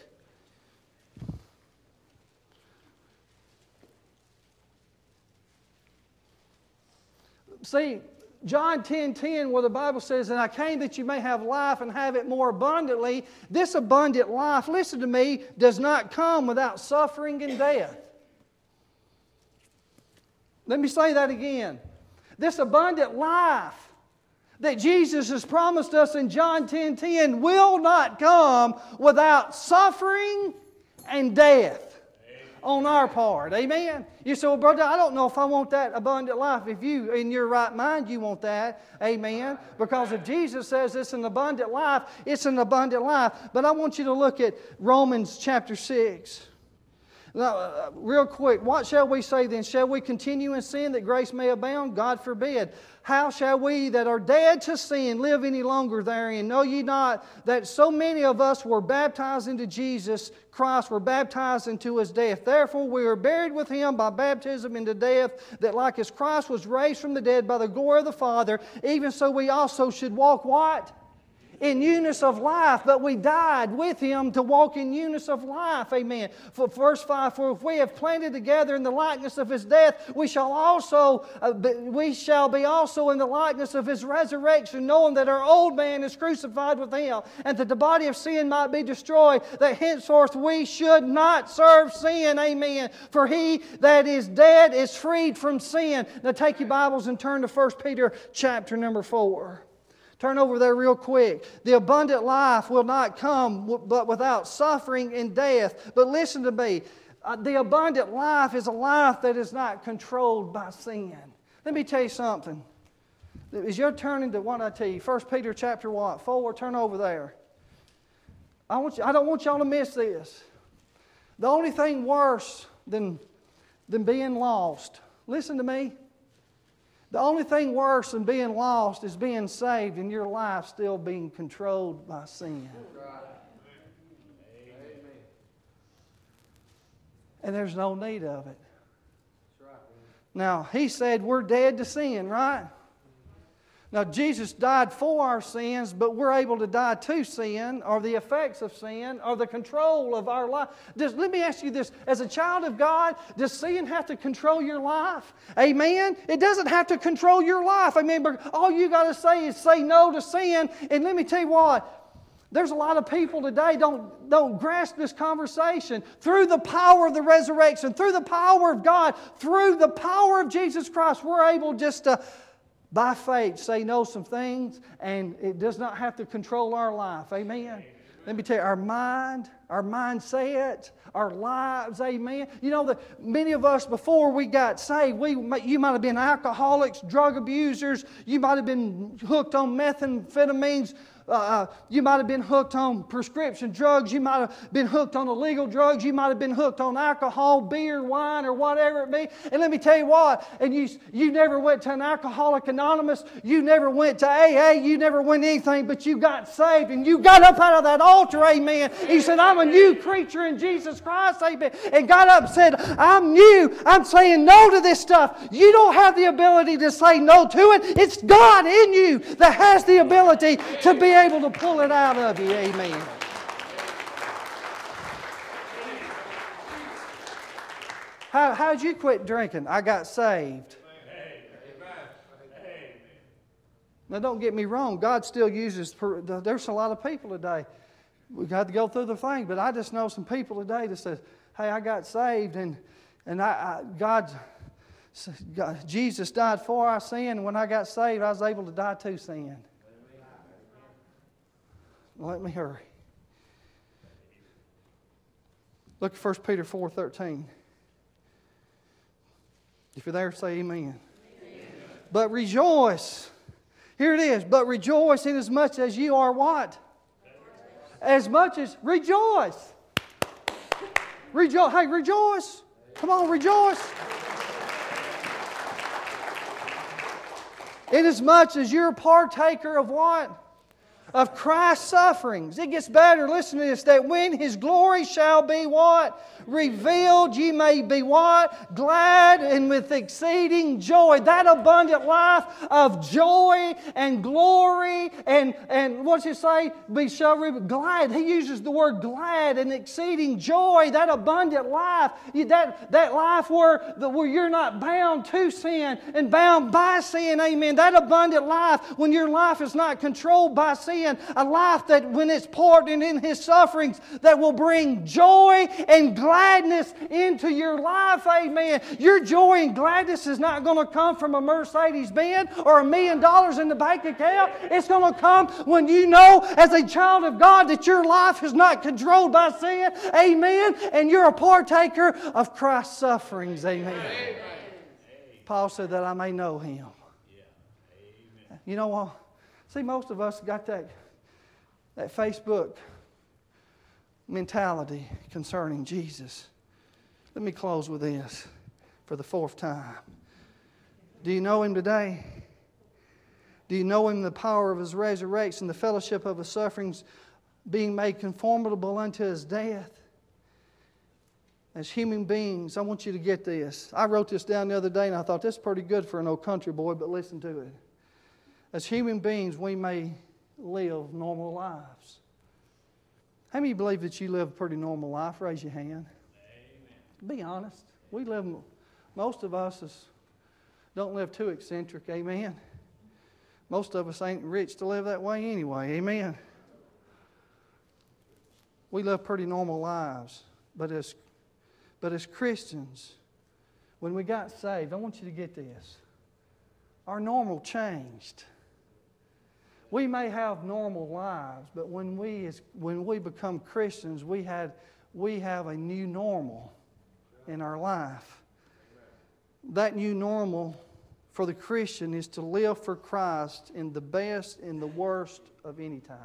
See, John ten ten, where the Bible says, "And I came that you may have life and have it more abundantly." This abundant life, listen to me, does not come without suffering and death. Let me say that again. This abundant life that Jesus has promised us in John ten ten will not come without suffering and death on our part. Amen? You say, "Well, brother, I don't know if I want that abundant life." If you, in your right mind, you want that. Amen? Because if Jesus says it's an abundant life, it's an abundant life. But I want you to look at Romans chapter six. Now, uh, real quick, what shall we say then? Shall we continue in sin that grace may abound? God forbid. How shall we that are dead to sin live any longer therein? Know ye not that so many of us were baptized into Jesus Christ, were baptized into His death? Therefore we are buried with Him by baptism into death, that like as Christ was raised from the dead by the glory of the Father, even so we also should walk what? In newness of life. But we died with Him to walk in newness of life. Amen. For verse five, "For if we have planted together in the likeness of His death, we shall also uh, be, we shall be also in the likeness of His resurrection, knowing that our old man is crucified with Him, and that the body of sin might be destroyed, that henceforth we should not serve sin." Amen. "For he that is dead is freed from sin." Now take your Bibles and turn to First Peter chapter number four. Turn over there real quick. The abundant life will not come but without suffering and death. But listen to me. Uh, the abundant life is a life that is not controlled by sin. Let me tell you something. As you're turning to what I tell you, First Peter chapter what? four, turn over there. I, want you, I don't want y'all to miss this. The only thing worse than, than being lost, listen to me. The only thing worse than being lost is being saved and your life still being controlled by sin. And there's no need of it. Now, He said we're dead to sin, right? Now, Jesus died for our sins, but we're able to die to sin, or the effects of sin, or the control of our life. Does, let me ask you this. As a child of God, does sin have to control your life? Amen? It doesn't have to control your life. Amen? But all you got to say is say no to sin. And let me tell you what. There's a lot of people today don't, don't grasp this conversation. Through the power of the resurrection, through the power of God, through the power of Jesus Christ, we're able just to, by faith, say no some things, and it does not have to control our life. Amen? Amen. Let me tell you, our mind, our mindset, our lives, amen. You know, that many of us before we got saved, we you might have been alcoholics, drug abusers, you might have been hooked on methamphetamines, uh, you might have been hooked on prescription drugs, you might have been hooked on illegal drugs, you might have been hooked on alcohol, beer, wine, or whatever it be. And let me tell you what, and you, you never went to an Alcoholic Anonymous, you never went to A A, you never went anything, but you got saved and you got up out of that altar, amen. You said, I'm a new creature in Jesus Christ, amen. And got up and said, I'm new, I'm saying no to this stuff. You don't have the ability to say no to it. It's God in you that has the ability to be able to pull it out of you, amen. How, how'd you quit drinking? I got saved. Now don't get me wrong, God still uses, there's a lot of people today, we've got to go through the thing, but I just know some people today that says, hey, I got saved and, and I, I God, God, Jesus died for our sin, and when I got saved, I was able to die to sin. Let me hurry. Look at First Peter four thirteen. If you're there, say amen. Amen. But rejoice. Here it is. But rejoice inasmuch as you are what? As much as rejoice. Rejoice. Hey, rejoice. Come on, rejoice. Inasmuch as you're a partaker of what? Of Christ's sufferings. It gets better. Listen to this. That when His glory shall be what? Revealed, ye may be what? Glad and with exceeding joy. That abundant life of joy and glory and, and what's it say? Be shall re- glad. He uses the word glad and exceeding joy. That abundant life. That, that life where, the, where you're not bound to sin and bound by sin. Amen. That abundant life when your life is not controlled by sin. A life that when it's poured in, in His sufferings that will bring joy and gladness into your life. Amen. Your joy and gladness is not going to come from a Mercedes-Benz or a million dollars in the bank account. It's going to come when you know as a child of God that your life is not controlled by sin. Amen. And you're a partaker of Christ's sufferings. Amen. Amen. Paul said that I may know Him. Yeah. You know what? See, most of us got that, that Facebook mentality concerning Jesus. Let me close with this for the fourth time. Do you know Him today? Do you know Him in the power of His resurrection, the fellowship of His sufferings, being made conformable unto His death? As human beings, I want you to get this. I wrote this down the other day and I thought this is pretty good for an old country boy, but listen to it. As human beings, we may live normal lives. How many believe that you live a pretty normal life? Raise your hand. Amen. Be honest. We live, most of us is, don't live too eccentric. Amen. Most of us ain't rich to live that way anyway. Amen. We live pretty normal lives. But as, but as Christians, when we got saved, I want you to get this. Our normal changed. We may have normal lives, but when we when we become Christians, we had we have a new normal in our life. That new normal for the Christian is to live for Christ in the best and the worst of any time.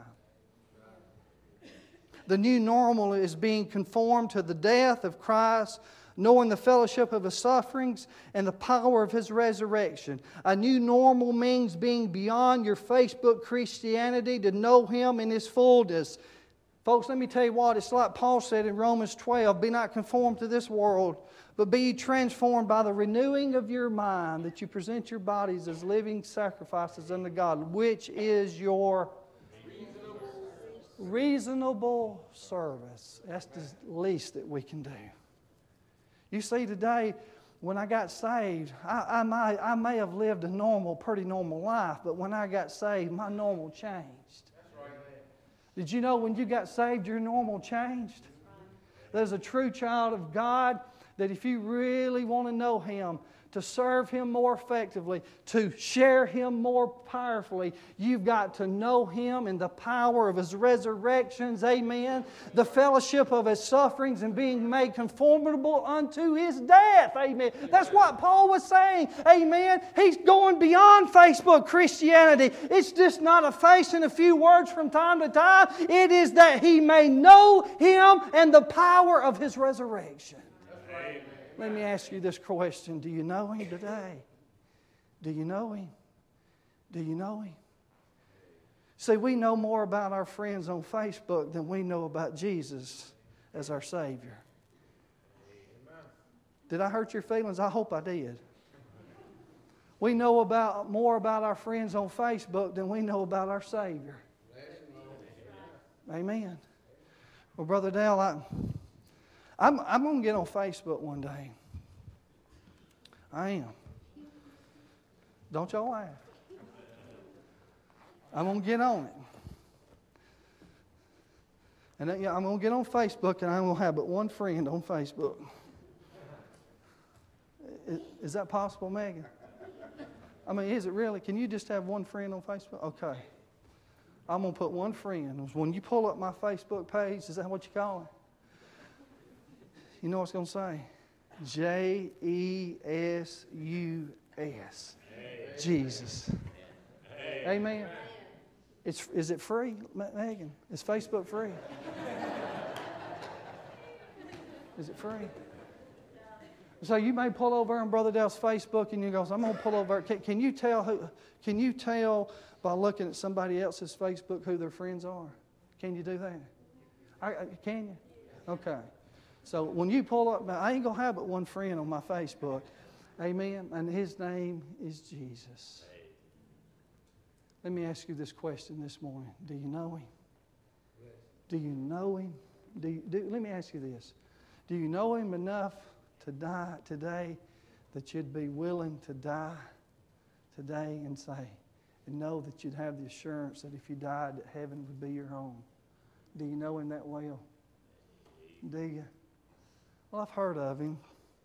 The new normal is being conformed to the death of Christ, knowing the fellowship of His sufferings and the power of His resurrection. A new normal means being beyond your Facebook Christianity to know Him in His fullness. Folks, let me tell you what, it's like Paul said in Romans twelve, be not conformed to this world, but be ye transformed by the renewing of your mind, that you present your bodies as living sacrifices unto God, which is your reasonable, reasonable service. That's the least that we can do. You see, today, when I got saved, I, I, might, I may have lived a normal, pretty normal life, but when I got saved, my normal changed. That's right. Did you know when you got saved, your normal changed? There's a true child of God that if you really want to know Him, to serve Him more effectively, to share Him more powerfully, you've got to know Him in the power of His resurrections, amen, the fellowship of His sufferings and being made conformable unto His death, amen. That's what Paul was saying, amen. He's going beyond Facebook Christianity. It's just not a face and a few words from time to time. It is that he may know Him and the power of His resurrection. Amen. Let me ask you this question. Do you know Him today? Do you know Him? Do you know Him? See, we know more about our friends on Facebook than we know about Jesus as our Savior. Did I hurt your feelings? I hope I did. We know about more about our friends on Facebook than we know about our Savior. Amen. Well, Brother Dale, I, I'm, I'm going to get on Facebook one day. I am. Don't y'all laugh. I'm going to get on it. And then, yeah, I'm going to get on Facebook, and I'm going to have but one friend on Facebook. Is, is that possible, Megan? I mean, is it really? Can you just have one friend on Facebook? Okay. I'm going to put one friend. When you pull up my Facebook page, is that what you call it? You know what it's going to say? J E S U S. Jesus. Amen. It's, is it free, Megan? Is Facebook free? Is it free? So you may pull over on Brother Dale's Facebook and you go, I'm going to pull over. Can, can you tell who? Can you tell by looking at somebody else's Facebook who their friends are? Can you do that? I, I, can you? Okay. So when you pull up, I ain't going to have but one friend on my Facebook. Amen. And his name is Jesus. Let me ask you this question this morning. Do you know Him? Do you know Him? Do you, do, let me ask you this. Do you know Him enough to die today that you'd be willing to die today and say, and know that you'd have the assurance that if you died, that heaven would be your home? Do you know Him that well? Do you? Well, I've heard of Him.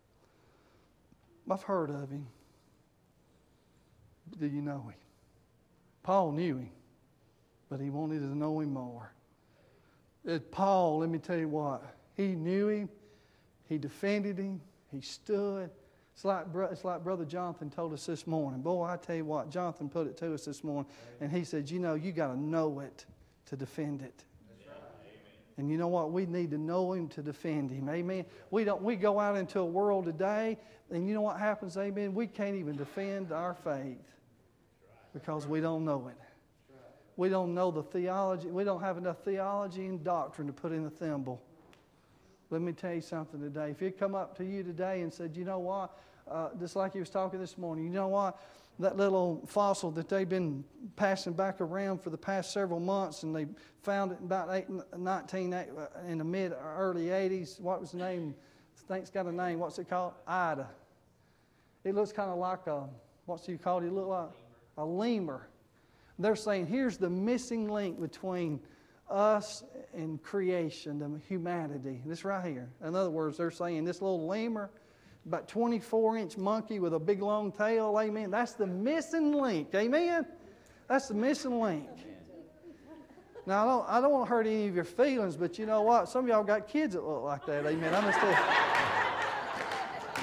I've heard of Him. But do you know Him? Paul knew Him, but he wanted to know Him more. Paul, let me tell you what, he knew Him. He defended Him. He stood. It's like, it's like Brother Jonathan told us this morning. Boy, I tell you what, Jonathan put it to us this morning. And he said, you know, you got to know it to defend it. That's right. And you know what? We need to know Him to defend Him. Amen. We don't. We go out into a world today, and you know what happens? Amen. We can't even defend our faith because we don't know it. We don't know the theology. We don't have enough theology and doctrine to put in a thimble. Let me tell you something today. If it come up to you today and said, you know what, uh, just like he was talking this morning, you know what, that little fossil that they've been passing back around for the past several months, and they found it about eight, nineteen in the mid early eighties. What was the name? I think it's got a name. What's it called? Ida. It looks kind of like a, what's it called? It look like a lemur. They're saying here's the missing link between us and creation, the humanity. This right here. In other words, they're saying this little lemur, about twenty-four inch monkey with a big long tail, amen. That's the missing link, amen. That's the missing link. Now, I don't, I don't want to hurt any of your feelings, but you know what? Some of y'all got kids that look like that, amen. I'm just telling you.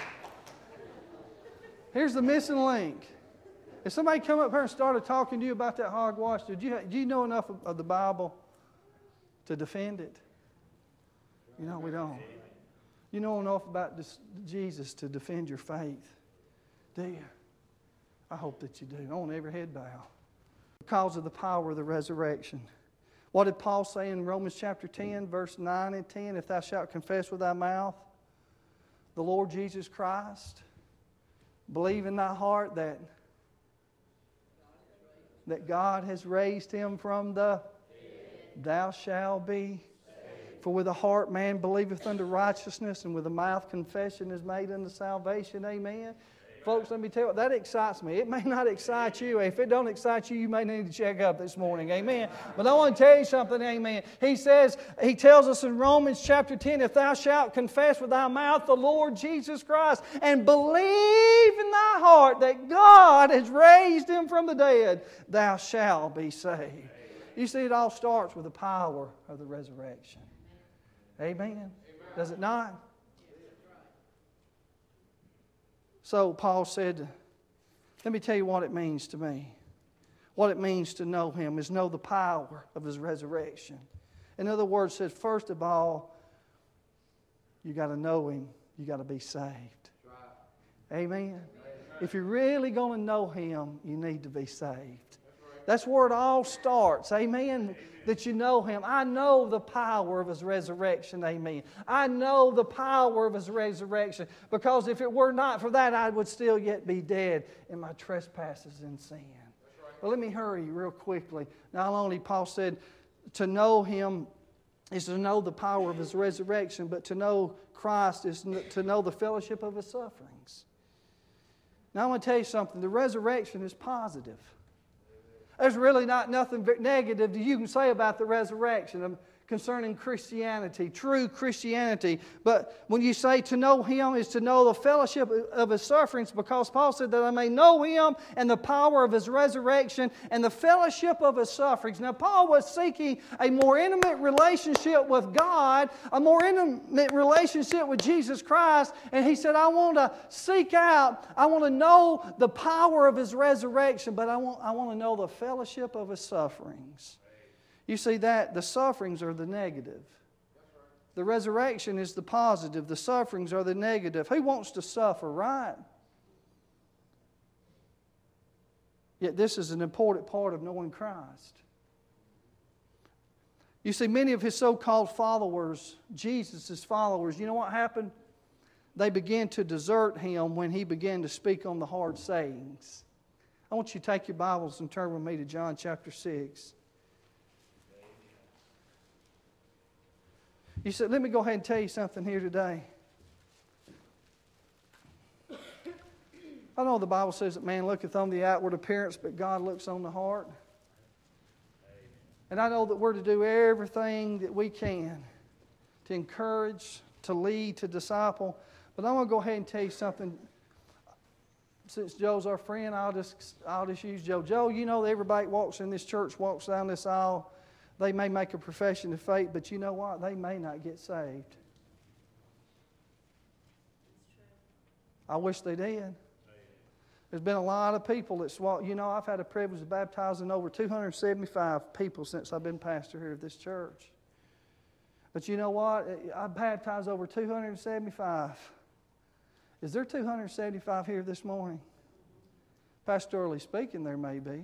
Here's the missing link. If somebody come up here and started talking to you about that hogwash, did you, do you know enough of, of the Bible to defend it? You know, we don't. You know enough about this, Jesus to defend your faith, do you? I hope that you do. I want every head bow. Because of the power of the resurrection. What did Paul say in Romans chapter ten, verse nine and ten? If thou shalt confess with thy mouth the Lord Jesus Christ, believe in thy heart that that God has raised Him from the dead, thou shalt be saved. For with the heart man believeth unto righteousness, and with the mouth confession is made unto salvation. Amen. Folks, let me tell you, that excites me. It may not excite you. If it don't excite you, you may need to check up this morning. Amen. But I want to tell you something. Amen. He says, He tells us in Romans chapter ten, if thou shalt confess with thy mouth the Lord Jesus Christ and believe in thy heart that God has raised Him from the dead, thou shalt be saved. You see, it all starts with the power of the resurrection. Amen. Does it not? So Paul said, let me tell you what it means to me. What it means to know Him is know the power of His resurrection. In other words, said first of all, you got to know Him. You got to be saved. Amen. If you're really going to know Him, you need to be saved. That's where it all starts. Amen. That you know Him. I know the power of His resurrection. Amen. I know the power of His resurrection. Because if it were not for that, I would still yet be dead in my trespasses and sin. Well, let me hurry real quickly. Not only Paul said to know Him is to know the power of His resurrection, but to know Christ is to know the fellowship of His sufferings. Now I'm going to tell you something. The resurrection is positive. There's really not nothing negative that you can say about the resurrection concerning Christianity, true Christianity. But when you say to know Him is to know the fellowship of His sufferings, because Paul said that I may know Him and the power of His resurrection and the fellowship of His sufferings. Now Paul was seeking a more intimate relationship with God, a more intimate relationship with Jesus Christ, and he said, I want to seek out, I want to know the power of His resurrection, but I want, I want to know the fellowship of His sufferings. You see that the sufferings are the negative. The resurrection is the positive. The sufferings are the negative. Who wants to suffer, right? Yet this is an important part of knowing Christ. You see, many of His so-called followers, Jesus' followers, you know what happened? They began to desert Him when He began to speak on the hard sayings. I want you to take your Bibles and turn with me to John chapter six. You said, let me go ahead and tell you something here today. I know the Bible says that man looketh on the outward appearance, but God looks on the heart. And I know that we're to do everything that we can to encourage, to lead, to disciple. But I want to go ahead and tell you something. Since Joe's our friend, I'll just, I'll just use Joe. Joe, you know that everybody walks in this church, walks down this aisle. They may make a profession of faith, but you know what? They may not get saved. I wish they did. There's been a lot of people that's walked. You know, I've had the privilege of baptizing over two hundred seventy-five people since I've been pastor here at this church. But you know what? I've baptized over two hundred seventy-five. Is there two hundred seventy-five here this morning? Pastorally speaking, there may be.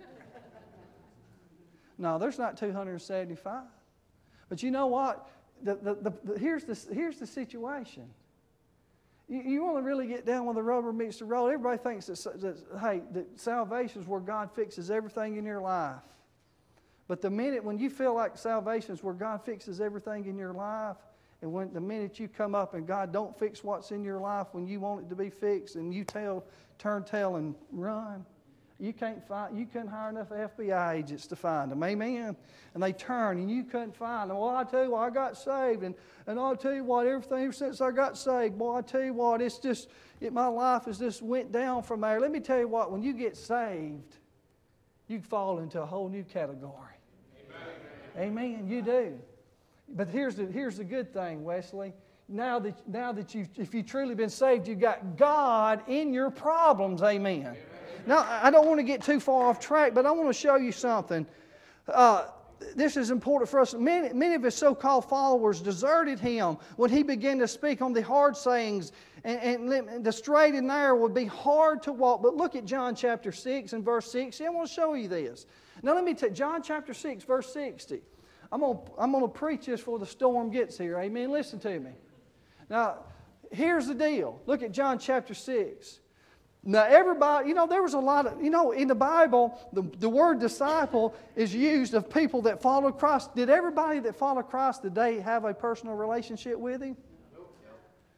No, there's not two hundred seventy-five. But you know what? The, the, the, the, here's, the, here's the situation. You, you want to really get down where the rubber meets the road. Everybody thinks that, that, hey, that salvation is where God fixes everything in your life. But the minute when you feel like salvation is where God fixes everything in your life, and when the minute you come up and God don't fix what's in your life when you want it to be fixed, and you tell, turn tail and run, You can't find. You couldn't hire enough F B I agents to find them. Amen. And they turn, and you couldn't find them. Well, I tell you what, I got saved, and and I'll tell you what, everything ever since I got saved, boy, I tell you what, it's just it, my life has just went down from there. Let me tell you what, when you get saved, you fall into a whole new category. Amen. Amen. You do. But here's the here's the good thing, Wesley. Now that now that you if you've truly been saved, you've got God in your problems. Amen. Amen. Now, I don't want to get too far off track, but I want to show you something. Uh, this is important for us. Many, many of His so-called followers deserted Him when He began to speak on the hard sayings, and, and the straight and narrow would be hard to walk. But look at John chapter six and verse sixty. I want to show you this. Now, let me take John chapter six, verse sixty. I'm going to, I'm going to preach this before the storm gets here. Amen. Listen to me. Now, here's the deal. Look at John chapter six. Now, everybody, you know, there was a lot of, you know, in the Bible, the, the word disciple is used of people that followed Christ. Did everybody that followed Christ today have a personal relationship with Him?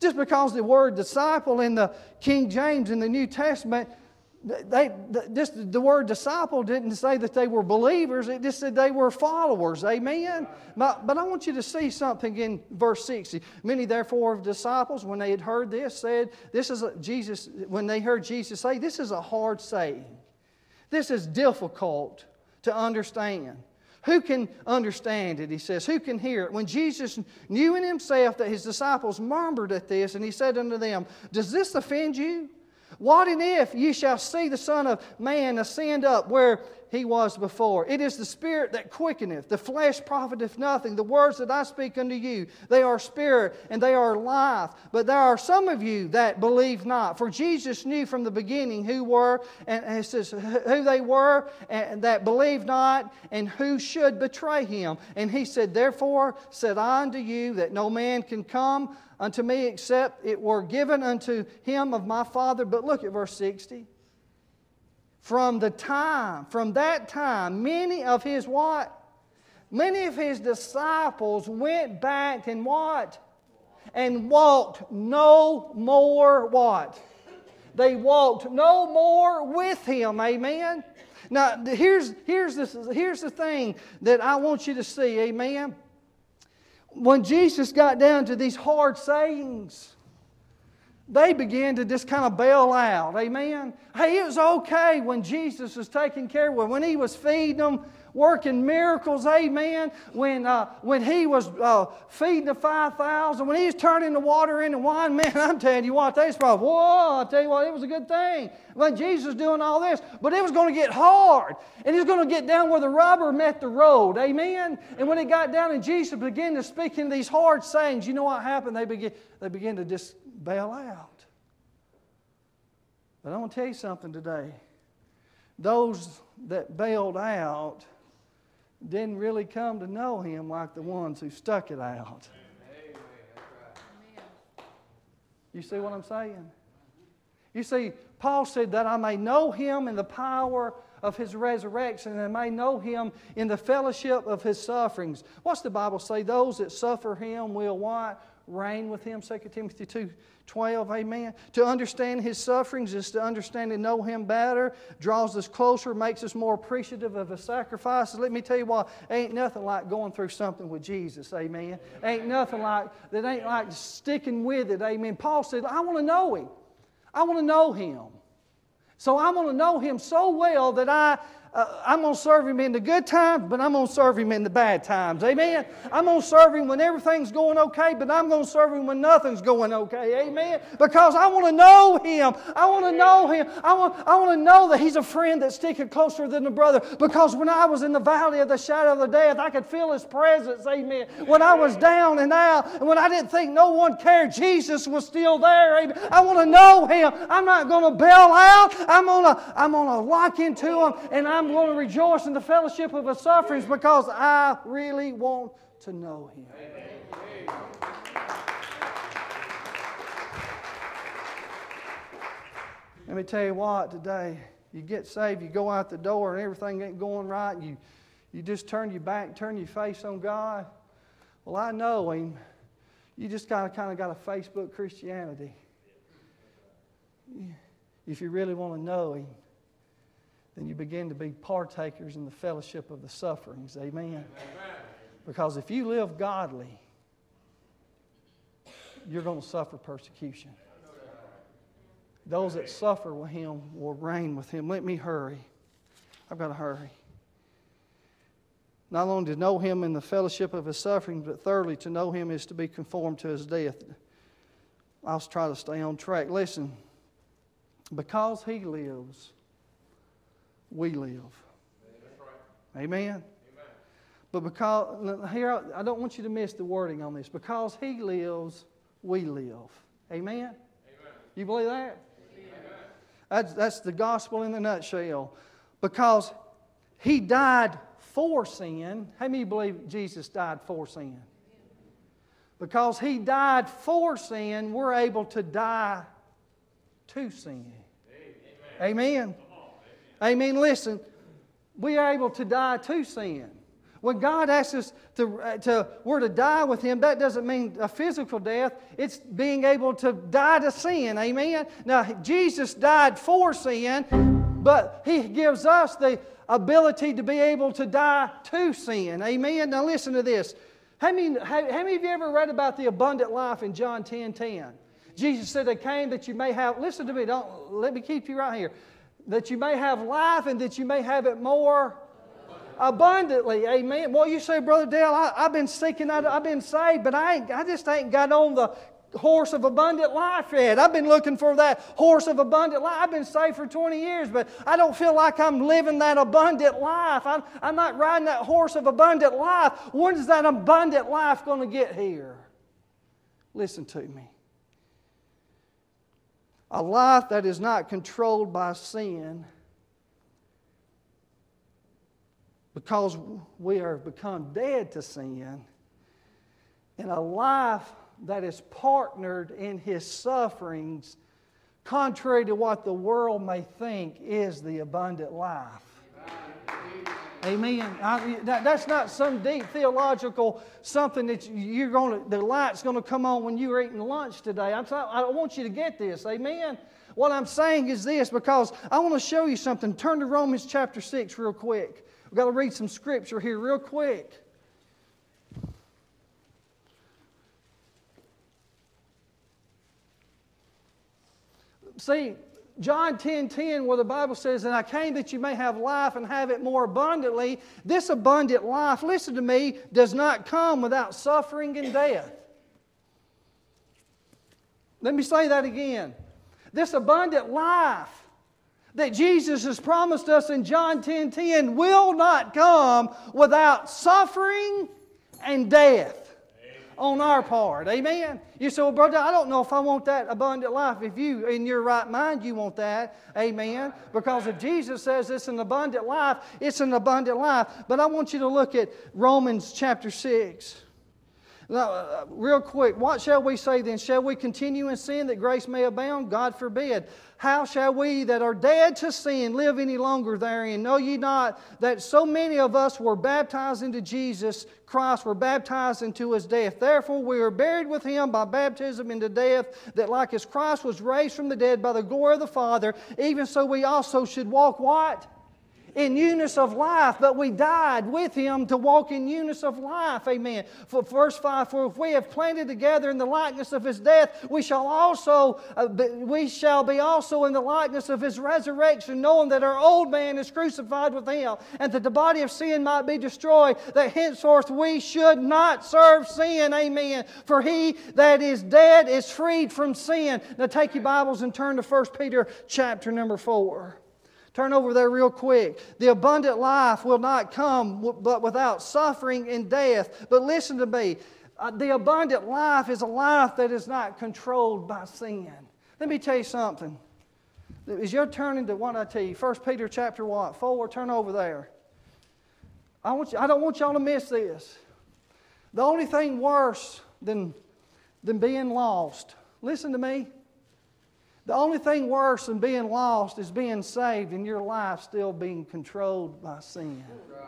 Just because the word disciple in the King James in the New Testament, they, just the word disciple didn't say that they were believers. It just said they were followers. Amen? But, but I want you to see something in verse sixty. Many therefore of disciples, when they had heard this, said, this is a, Jesus, when they heard Jesus say, this is a hard saying. This is difficult to understand. Who can understand it? He says, who can hear it? When Jesus knew in himself that his disciples murmured at this, and he said unto them, does this offend you? What and if ye shall see the Son of Man ascend up where He was before? It is the Spirit that quickeneth, the flesh profiteth nothing. The words that I speak unto you, they are spirit and they are life. But there are some of you that believe not. For Jesus knew from the beginning who were, and it says who they were, and that believed not, and who should betray Him. And He said, therefore said I unto you that no man can come unto me except it were given unto him of my Father. But look at verse sixty. From the time, from that time, many of His what? Many of His disciples went back and what? And walked no more what? They walked no more with Him. Amen? Now, here's, here's, this, here's the thing that I want you to see. Amen? When Jesus got down to these hard sayings, they began to just kind of bail out. Amen? Hey, it was okay when Jesus was taking care of them, when He was feeding them, working miracles. Amen? When, uh, when He was uh, feeding the five thousand, when He was turning the water into wine, man, I'm telling you what, they was probably, whoa, I tell you what, it was a good thing. When Jesus was doing all this, but it was going to get hard. And He was going to get down where the rubber met the road. Amen? And when it got down and Jesus began to speak in these hard sayings, you know what happened? They began, they began to just bail out. But I want to tell you something today. Those that bailed out didn't really come to know Him like the ones who stuck it out. Amen. That's right. You see what I'm saying? You see, Paul said that I may know Him in the power of His resurrection, and I may know Him in the fellowship of His sufferings. What's the Bible say? Those that suffer Him will what? Reign with Him. Second Timothy two twelve. Amen. To understand His sufferings is to understand and know Him better. Draws us closer, makes us more appreciative of His sacrifices. Let me tell you what, ain't nothing like going through something with Jesus. Amen. Ain't nothing like, that ain't like sticking with it. Amen. Paul said, I want to know Him. I want to know Him. So I want to know Him so well that I, uh, I'm going to serve Him in the good times, but I'm going to serve Him in the bad times. Amen? I'm going to serve Him when everything's going okay, but I'm going to serve Him when nothing's going okay. Amen? Because I want to know Him. I want to know Him. I want, I want to know that He's a friend that's sticking closer than a brother. Because when I was in the valley of the shadow of the death, I could feel His presence. Amen? When I was down and out, and when I didn't think no one cared, Jesus was still there. Amen? I want to know Him. I'm not going to bail out. I'm going to, I'm going to lock into Him, and I'm going to rejoice in the fellowship of His sufferings because I really want to know Him. Amen. Let me tell you what, today, you get saved, you go out the door and everything ain't going right, you, you just turn your back, turn your face on God. Well, I know Him. You just kind of, kind of got a Facebook Christianity. If you really want to know Him, then you begin to be partakers in the fellowship of the sufferings. Amen? Amen. Because if you live godly, you're going to suffer persecution. Those that suffer with Him will reign with Him. Let me hurry. I've got to hurry. Not only to know Him in the fellowship of His sufferings, but thirdly, to know Him is to be conformed to His death. I'll try to stay on track. Listen, because He lives, we live. Right. Amen? Amen? But because, here, I don't want you to miss the wording on this. Because He lives, we live. Amen? Amen. You believe that? Amen. That's, that's the gospel in a nutshell. Because He died for sin. How many believe Jesus died for sin? Because He died for sin, we're able to die to sin. Amen? Amen. Amen. Listen, we are able to die to sin. When God asks us to, uh, to, we're to die with Him, that doesn't mean a physical death. It's being able to die to sin. Amen? Now, Jesus died for sin, but He gives us the ability to be able to die to sin. Amen? Now, listen to this. How many, how, how many of you ever read about the abundant life in John ten ten? Jesus said, I came that you may have, listen to me, don't let me keep you right here, that you may have life and that you may have it more abundantly. Amen. Well, you say, Brother Dale, I, I've been seeking, I, I've been saved, but I, ain't, I just ain't got on the horse of abundant life yet. I've been looking for that horse of abundant life. I've been saved for twenty years, but I don't feel like I'm living that abundant life. I'm, I'm not riding that horse of abundant life. When is that abundant life going to get here? Listen to me. A life that is not controlled by sin, because we are become dead to sin, and a life that is partnered in His sufferings, contrary to what the world may think is the abundant life. Amen. I, that, that's not some deep theological something that you're going to, the light's going to come on when you're eating lunch today. I'm sorry, I want you to get this. Amen. What I'm saying is this, because I want to show you something. Turn to Romans chapter six real quick. We've got to read some scripture here real quick. See, John ten ten, where the Bible says, and I came that you may have life and have it more abundantly. This abundant life, listen to me, does not come without suffering and death. Let me say that again. This abundant life that Jesus has promised us in John ten ten will not come without suffering and death. On our part. Amen? You say, well, brother, I don't know if I want that abundant life. If you, in your right mind, you want that. Amen? Because if Jesus says it's an abundant life, it's an abundant life. But I want you to look at Romans chapter six. Now, uh, real quick, what shall we say then? Shall we continue in sin that grace may abound? God forbid. How shall we that are dead to sin live any longer therein? Know ye not that so many of us were baptized into Jesus Christ, were baptized into His death? Therefore we are buried with Him by baptism into death, that like as Christ was raised from the dead by the glory of the Father, even so we also should walk what? In newness of life, but we died with Him to walk in newness of life. Amen. For verse five, for if we have planted together in the likeness of His death, we shall also uh, be, we shall be also in the likeness of His resurrection, knowing that our old man is crucified with Him, and that the body of sin might be destroyed, that henceforth we should not serve sin. Amen. For he that is dead is freed from sin. Now take your Bibles and turn to First Peter chapter number four. Turn over there real quick. The abundant life will not come but without suffering and death. But listen to me. Uh, the abundant life is a life that is not controlled by sin. Let me tell you something. As you're turning to what I tell you, First Peter chapter what? four, turn over there. I, want you, I don't want y'all to miss this. The only thing worse than, than being lost, listen to me. The only thing worse than being lost is being saved and your life still being controlled by sin.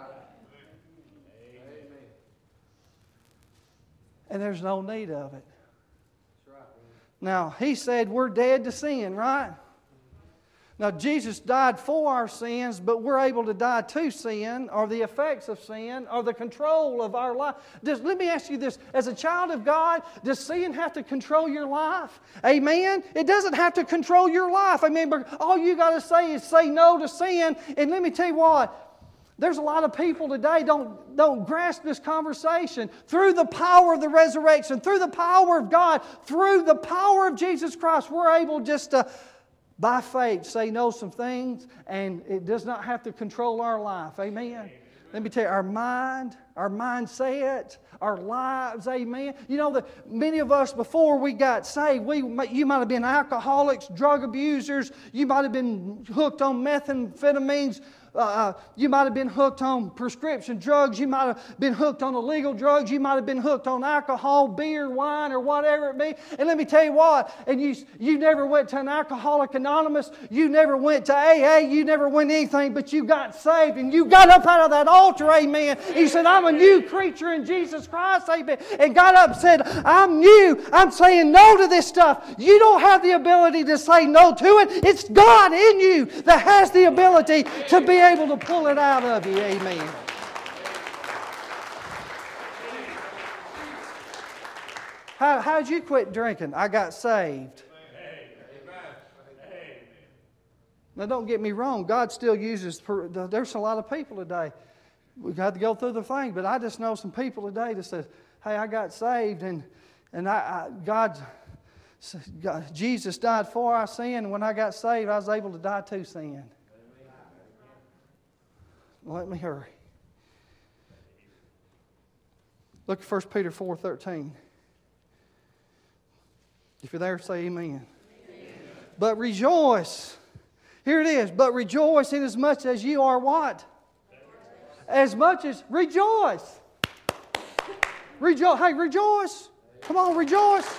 And there's no need of it. Now, He said we're dead to sin, right? Now, Jesus died for our sins, but we're able to die to sin, or the effects of sin, or the control of our life. Does, let me ask you this. As a child of God, does sin have to control your life? Amen? It doesn't have to control your life. Amen? But all you got to say is say no to sin. And let me tell you what. There's a lot of people today don't, don't grasp this conversation. Through the power of the resurrection, through the power of God, through the power of Jesus Christ, we're able just to, by faith, say no some things, and it does not have to control our life. Amen? Amen. Let me tell you, our mind, our mindset, our lives, amen. You know that many of us, before we got saved, we you might have been alcoholics, drug abusers, you might have been hooked on methamphetamines, uh, uh, you might have been hooked on prescription drugs. You might have been hooked on illegal drugs. You might have been hooked on alcohol, beer, wine, or whatever it be. And let me tell you what, and you, you never went to an Alcoholic Anonymous. You never went to A A. You never went anything, but you got saved and you got up out of that altar, amen. He said, I'm a new creature in Jesus Christ, amen. And got up and said, I'm new. I'm saying no to this stuff. You don't have the ability to say no to it. It's God in you that has the ability to be able to pull it out of you, amen. How, how'd you quit drinking? I got saved. Now, don't get me wrong. God still uses, there's a lot of people today. We've got to go through the thing, but I just know some people today that says, hey, I got saved, and, and I, I, God, God, Jesus died for our sin, and when I got saved, I was able to die to sin. Let me hurry. Look at First Peter four thirteen. If you're there, say amen. Amen. But rejoice. Here it is. But rejoice inasmuch as you are what? As much as rejoice. Rejoice. Hey, rejoice. Come on, rejoice.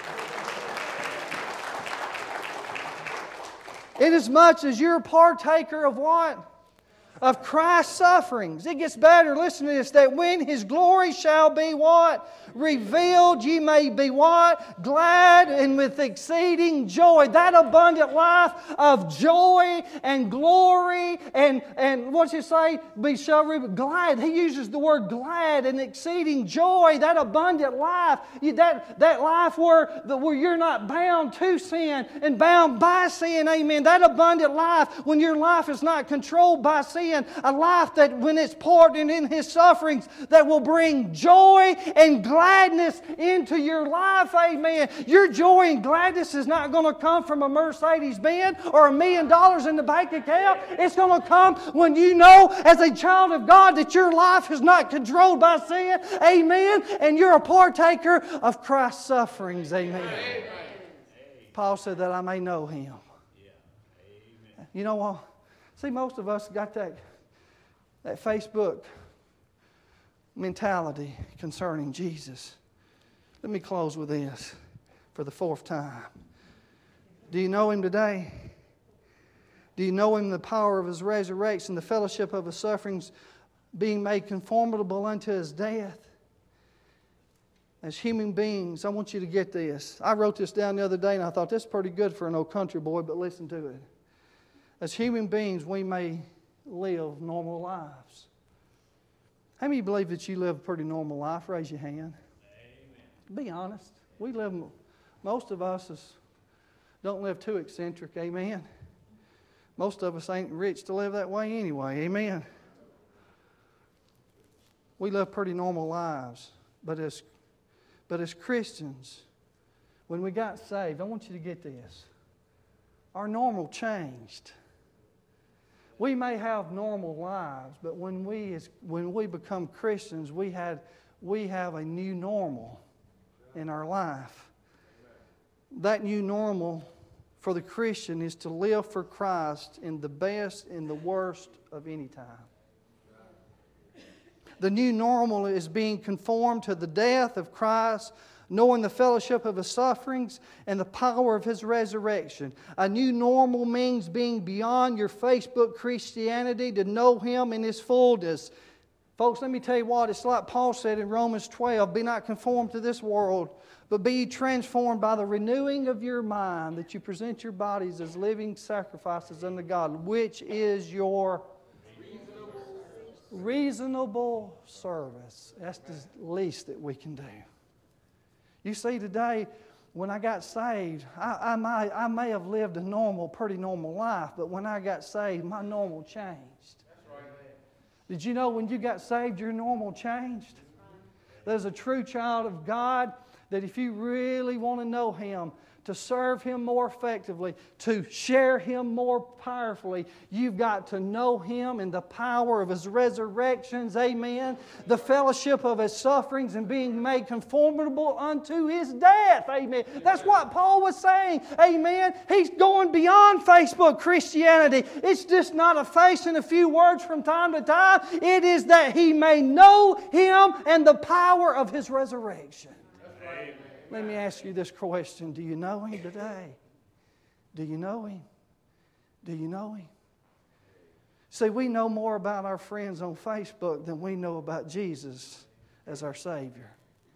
Inasmuch as you're a partaker of what? Of Christ's sufferings. It gets better. Listen to this. That when His glory shall be what? Revealed, ye may be what? Glad and with exceeding joy. That abundant life of joy and glory and, and what's it say? Be shall re- glad. He uses the word glad and exceeding joy. That abundant life. That, that life where, the, where you're not bound to sin and bound by sin. Amen. That abundant life when your life is not controlled by sin. A life that when it's poured in, in His sufferings that will bring joy and gladness into your life. Amen. Your joy and gladness is not going to come from a Mercedes-Benz or a million dollars in the bank account. It's going to come when you know as a child of God that your life is not controlled by sin. Amen. And you're a partaker of Christ's sufferings. Amen. Amen. Paul said that I may know Him. Yeah. You know what? See, most of us got that, that Facebook mentality concerning Jesus. Let me close with this for the fourth time. Do you know Him today? Do you know Him, the power of His resurrection, the fellowship of His sufferings, being made conformable unto His death? As human beings, I want you to get this. I wrote this down the other day and I thought this is pretty good for an old country boy, but listen to it. As human beings, we may live normal lives. How many believe that you live a pretty normal life? Raise your hand. Amen. Be honest. We live, most of us is, don't live too eccentric. Amen. Most of us ain't rich to live that way anyway. Amen. We live pretty normal lives. But as, but as Christians, when we got saved, I want you to get this. Our normal changed. We may have normal lives, but when we as, when we become Christians, we had we have a new normal in our life. That new normal for the Christian is to live for Christ in the best and the worst of any time. The new normal is being conformed to the death of Christ, knowing the fellowship of His sufferings and the power of His resurrection. A new normal means being beyond your Facebook Christianity to know Him in His fullness. Folks, let me tell you what, it's like Paul said in Romans twelve, be not conformed to this world, but be transformed by the renewing of your mind, that you present your bodies as living sacrifices unto God, which is your reasonable, reasonable service. That's the least that we can do. You see, today, when I got saved, I, I, might, I may have lived a normal, pretty normal life, but when I got saved, my normal changed. That's right. Did you know when you got saved, your normal changed? There's a true child of God that if you really want to know Him, to serve Him more effectively, to share Him more powerfully, you've got to know Him and the power of His resurrections, amen, the fellowship of His sufferings and being made conformable unto His death, amen. That's what Paul was saying, amen. He's going beyond Facebook Christianity. It's just not a face and a few words from time to time. It is that he may know Him and the power of His resurrection. Amen. Let me ask you this question. Do you know Him today? Do you know Him? Do you know Him? See, we know more about our friends on Facebook than we know about Jesus as our Savior.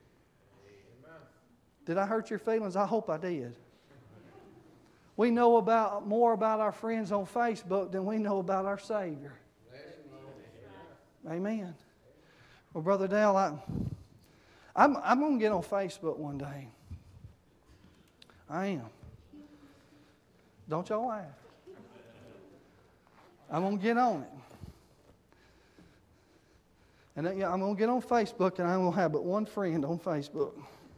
Did I hurt your feelings? I hope I did. We know about more about our friends on Facebook than we know about our Savior. Amen. Well, Brother Dale, I, I'm, I'm going to get on Facebook one day. I am. Don't y'all laugh. I'm going to get on it. And then, yeah, I'm going to get on Facebook and I'm going to have but one friend on Facebook.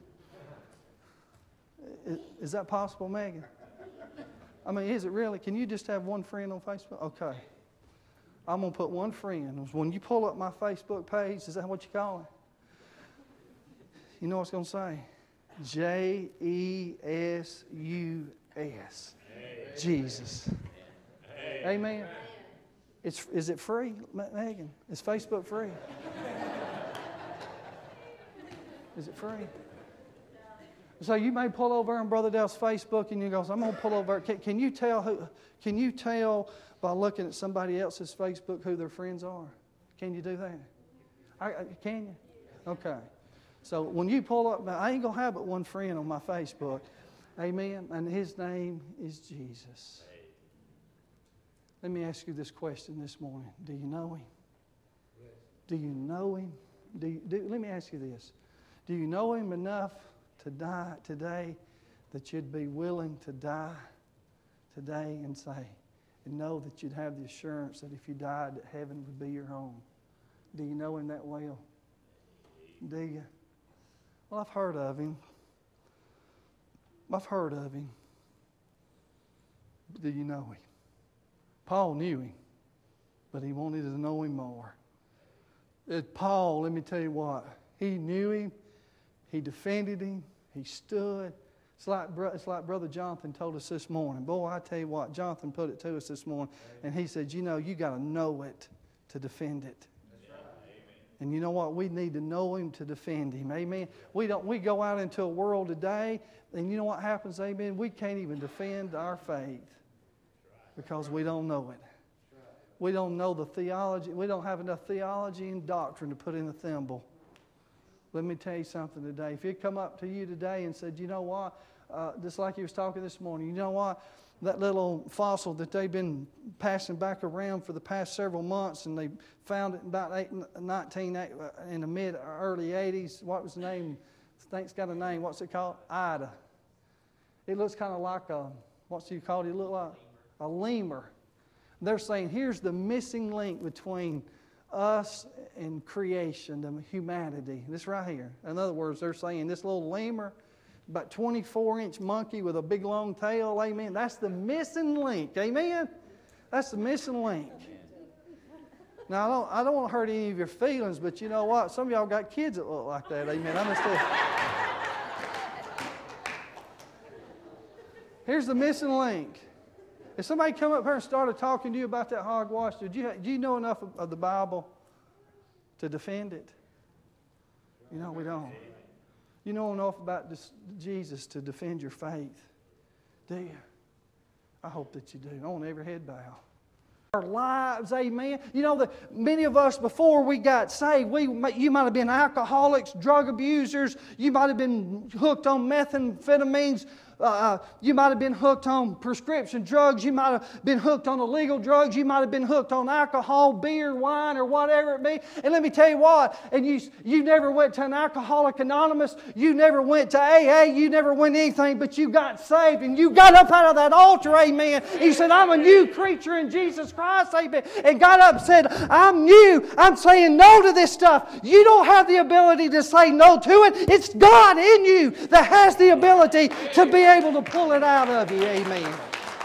Is, is that possible, Megan? I mean, is it really? Can you just have one friend on Facebook? Okay. I'm going to put one friend. When you pull up my Facebook page, is that what you call it? You know what it's going to say? J E S U S. Jesus. Amen. It's, is it free, Megan? Is Facebook free? Is it free? So you may pull over on Brother Dale's Facebook and you go, I'm going to pull over. Can, can you tell who? Can you tell by looking at somebody else's Facebook who their friends are? Can you do that? I, I, can you? Okay. So when you pull up, I ain't going to have but one friend on my Facebook. Amen. And his name is Jesus. Let me ask you this question this morning. Do you know Him? Do you know Him? Do you, do, let me ask you this. Do you know Him enough to die today that you'd be willing to die today and say, and know that you'd have the assurance that if you died, that heaven would be your home? Do you know Him that well? Do you? Well, I've heard of Him. I've heard of Him. But do you know Him? Paul knew Him, but he wanted to know Him more. Paul, let me tell you what, he knew Him, he defended Him, he stood. It's like, it's like Brother Jonathan told us this morning. Boy, I tell you what, Jonathan put it to us this morning, and he said, you know, you got to know it to defend it. And you know what? We need to know Him to defend Him. Amen. We don't. We go out into a world today, and you know what happens? Amen. We can't even defend our faith because we don't know it. We don't know the theology. We don't have enough theology and doctrine to put in the thimble. Let me tell you something today. If He'd come up to you today and said, you know what? Uh, just like He was talking this morning, you know what? That little fossil that they've been passing back around for the past several months, and they found it in about eight, nineteen in the mid early eighties. What was the name? I think it's got a name. What's it called? Ida. It looks kind of like a, what's it called? It look like a lemur. They're saying here's the missing link between us and creation, the humanity. This right here. In other words, they're saying this little lemur, about twenty-four inch monkey with a big long tail, amen. That's the missing link, amen. That's the missing link. Now, I don't, I don't want to hurt any of your feelings, but you know what? Some of y'all got kids that look like that, amen. I'm just Here's the missing link. If somebody come up here and started talking to you about that hogwash, did you, do you know enough of, of the Bible to defend it? You know, we don't. You know enough about this, Jesus to defend your faith, do you? I hope that you do. I want every head bow. Our lives, amen. You know that many of us before we got saved, we you might have been alcoholics, drug abusers. You might have been hooked on methamphetamines. Uh, you might have been hooked on prescription drugs. You might have been hooked on illegal drugs. You might have been hooked on alcohol, beer, wine, or whatever it be. And let me tell you what, and you, you never went to an Alcoholic Anonymous. You never went to A A. You never went anything, but you got saved. And you got up out of that altar, amen. You said, I'm a new creature in Jesus Christ, amen. And got up and said, I'm new. I'm saying no to this stuff. You don't have the ability to say no to it. It's God in you that has the ability to be able to pull it out of you. Amen.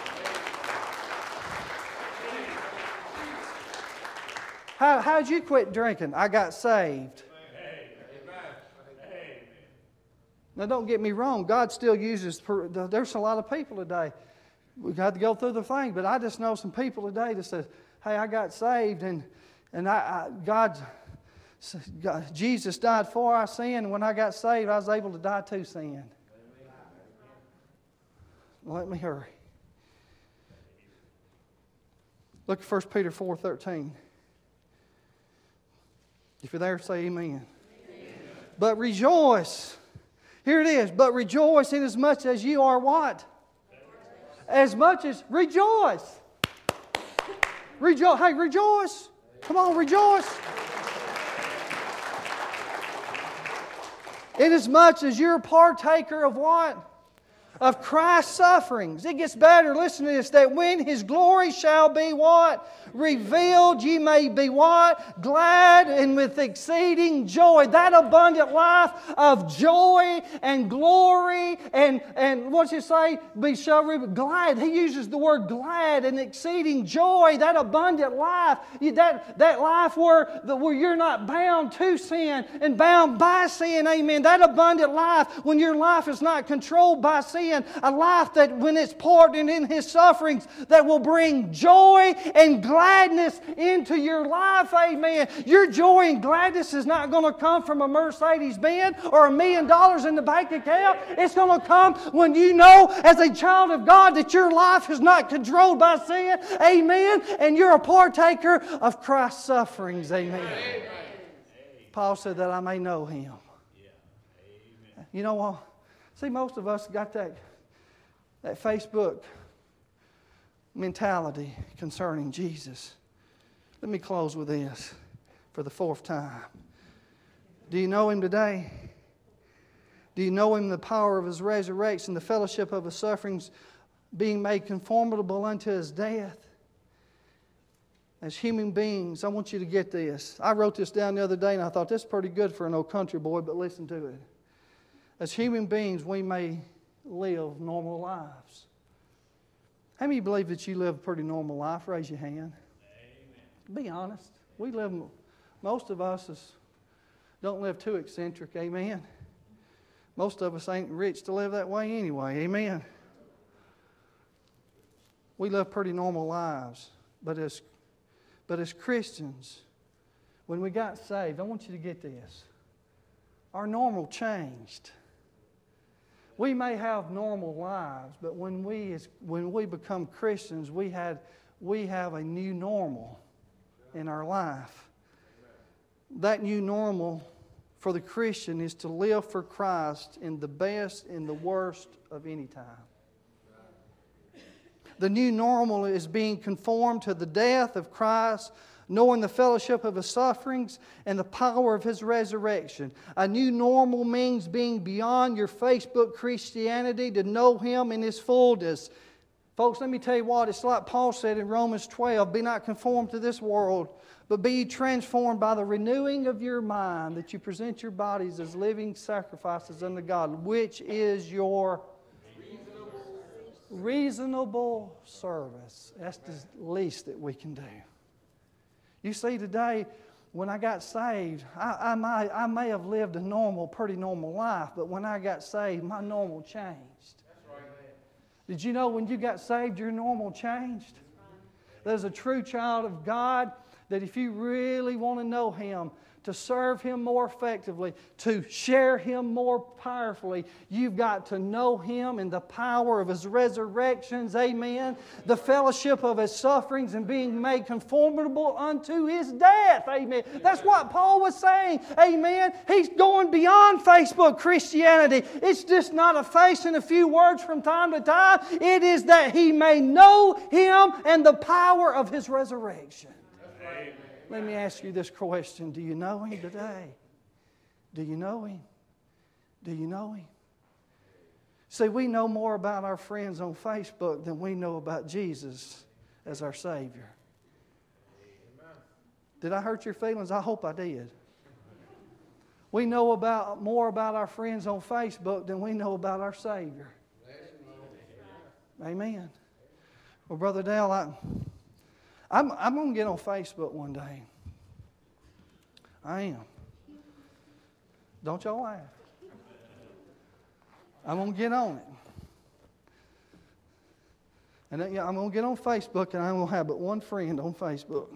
How, how'd you quit drinking? I got saved. Now, don't get me wrong. God still uses, there's a lot of people today. We got to go through the thing, but I just know some people today that said, hey, I got saved, and, and I, I God, God, Jesus died for our sin, and when I got saved, I was able to die to sin. Let me hurry. Look at First Peter four thirteen. If you're there, say amen. Amen. But rejoice. Here it is. But rejoice inasmuch as you are what? As much as rejoice. Rejoice. Hey, rejoice. Come on, rejoice. Inasmuch as you're a partaker of what? Of Christ's sufferings. It gets better. Listen to this. That when His glory shall be what? Revealed, ye may be what? Glad and with exceeding joy. That abundant life of joy and glory and, and what's it say? Be shall re- glad. He uses the word glad and exceeding joy. That abundant life. That, that life where, the, where you're not bound to sin and bound by sin. Amen. That abundant life when your life is not controlled by sin. A life that when it's poured in, in His sufferings that will bring joy and gladness into your life. Amen. Your joy and gladness is not going to come from a Mercedes-Benz or a million dollars in the bank account. It's going to come when you know as a child of God that your life is not controlled by sin. Amen. And you're a partaker of Christ's sufferings. Amen. Amen. Paul said that I may know Him. Yeah. You know what? See, most of us got that, that Facebook mentality concerning Jesus. Let me close with this for the fourth time. Do you know Him today? Do you know Him, the power of His resurrection, the fellowship of His sufferings, being made conformable unto His death? As human beings, I want you to get this. I wrote this down the other day and I thought this is pretty good for an old country boy, but listen to it. As human beings, we may live normal lives. How many believe that you live a pretty normal life? Raise your hand. Amen. Be honest. We live, most of us is, don't live too eccentric. Amen. Most of us ain't rich to live that way anyway. Amen. We live pretty normal lives. But as, but as Christians, when we got saved, I want you to get this. Our normal changed. We may have normal lives, but when we when we become Christians, we had we have a new normal in our life. That new normal for the Christian is to live for Christ in the best and the worst of any time. The new normal is being conformed to the death of Christ, knowing the fellowship of His sufferings and the power of His resurrection. A new normal means being beyond your Facebook Christianity to know Him in His fullness. Folks, let me tell you what, it's like Paul said in Romans twelve, be not conformed to this world, but be transformed by the renewing of your mind, that you present your bodies as living sacrifices unto God, which is your reasonable, reasonable service. That's the least that we can do. You see, today, when I got saved, I, I, might, I may have lived a normal, pretty normal life, but when I got saved, my normal changed. That's right. Did you know when you got saved, your normal changed? There's a true child of God that if you really want to know Him, to serve Him more effectively, to share Him more powerfully, you've got to know Him in the power of His resurrections, amen, the fellowship of His sufferings and being made conformable unto His death, amen. That's what Paul was saying, amen. He's going beyond Facebook Christianity. It's just not a face and a few words from time to time. It is that he may know Him and the power of His resurrection. Amen. Let me ask you this question. Do you know Him today? Do you know Him? Do you know Him? See, we know more about our friends on Facebook than we know about Jesus as our Savior. Amen. Did I hurt your feelings? I hope I did. We know about more about our friends on Facebook than we know about our Savior. Amen. Well, Brother Dale, I, I'm, I'm going to get on Facebook one day. I am. Don't y'all laugh. I'm going to get on it. And then, yeah, I'm going to get on Facebook, and I'm going to have but one friend on Facebook.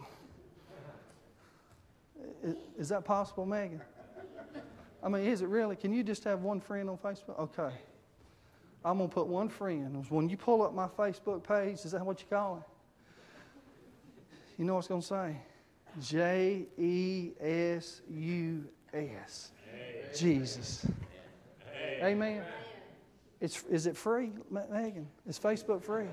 Is, is that possible, Megan? I mean, is it really? Can you just have one friend on Facebook? Okay. I'm going to put one friend. When you pull up my Facebook page, is that what you call it? You know what it's going to say? J E S U S. Jesus. Amen. It's, is it free, Megan? Is Facebook free?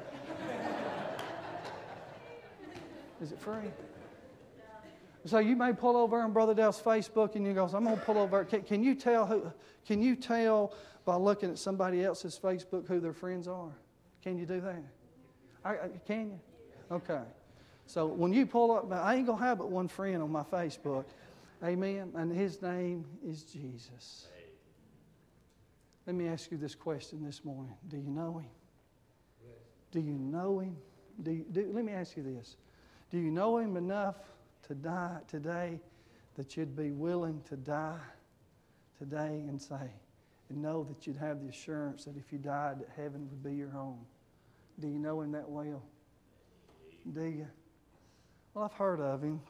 Is it free? So you may pull over on Brother Dale's Facebook and you go, I'm going to pull over. Can, can you tell who? Can you tell by looking at somebody else's Facebook who their friends are? Can you do that? I, I, can you? Okay. So when you pull up, I ain't going to have but one friend on my Facebook. Amen. And his name is Jesus. Let me ask you this question this morning. Do you know Him? Do you know Him? Do you, do, let me ask you this. Do you know Him enough to die today that you'd be willing to die today and say, and know that you'd have the assurance that if you died, that heaven would be your home? Do you know Him that well? Do you? Well, I've heard of Him.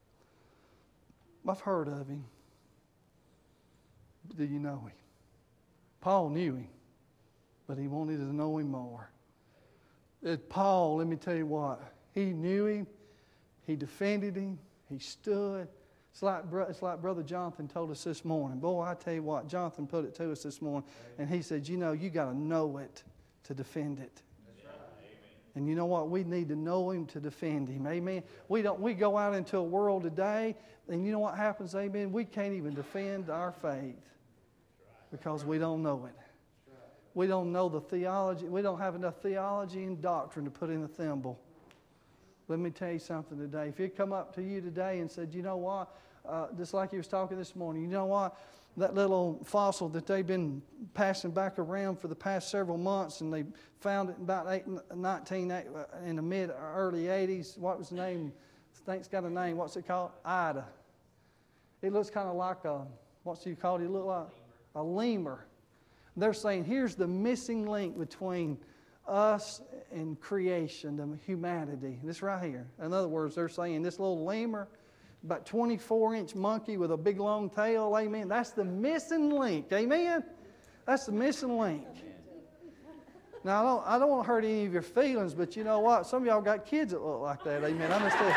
I've heard of Him. Do you know Him? Paul knew Him, but he wanted to know Him more. Paul, let me tell you what, he knew Him, he defended Him, he stood. It's like, it's like Brother Jonathan told us this morning. Boy, I tell you what, Jonathan put it to us this morning, and he said, you know, you got to know it to defend it. That's right. And you know what? We need to know Him to defend Him. Amen. We don't. We go out into a world today, and you know what happens? Amen. We can't even defend our faith. Because we don't know it. We don't know the theology. We don't have enough theology and doctrine to put in a thimble. Let me tell you something today. If He'd come up to you today and said, you know what, uh, just like He was talking this morning, you know what, that little fossil that they've been passing back around for the past several months, and they found it in about eight, nineteen, in the mid early eighties. What was the name? I think it's got a name. What's it called? Ida. It looks kind of like a, what's it called? It look like a lemur. They're saying here's the missing link between us and creation, the humanity. This right here. In other words, they're saying this little lemur, about twenty-four inch monkey with a big long tail, amen, that's the missing link, amen? That's the missing link. Now, I don't, I don't want to hurt any of your feelings, but you know what? Some of y'all got kids that look like that, amen? I'm just saying.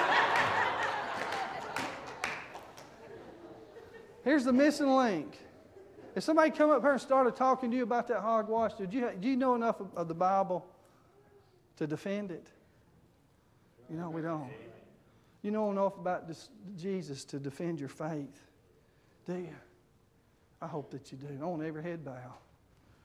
Here's the missing link. If somebody come up here and started talking to you about that hogwash, did you, do you know enough of, of the Bible to defend it? You know, we don't. You know enough about this, Jesus to defend your faith, do you? I hope that you do. I want every head bow.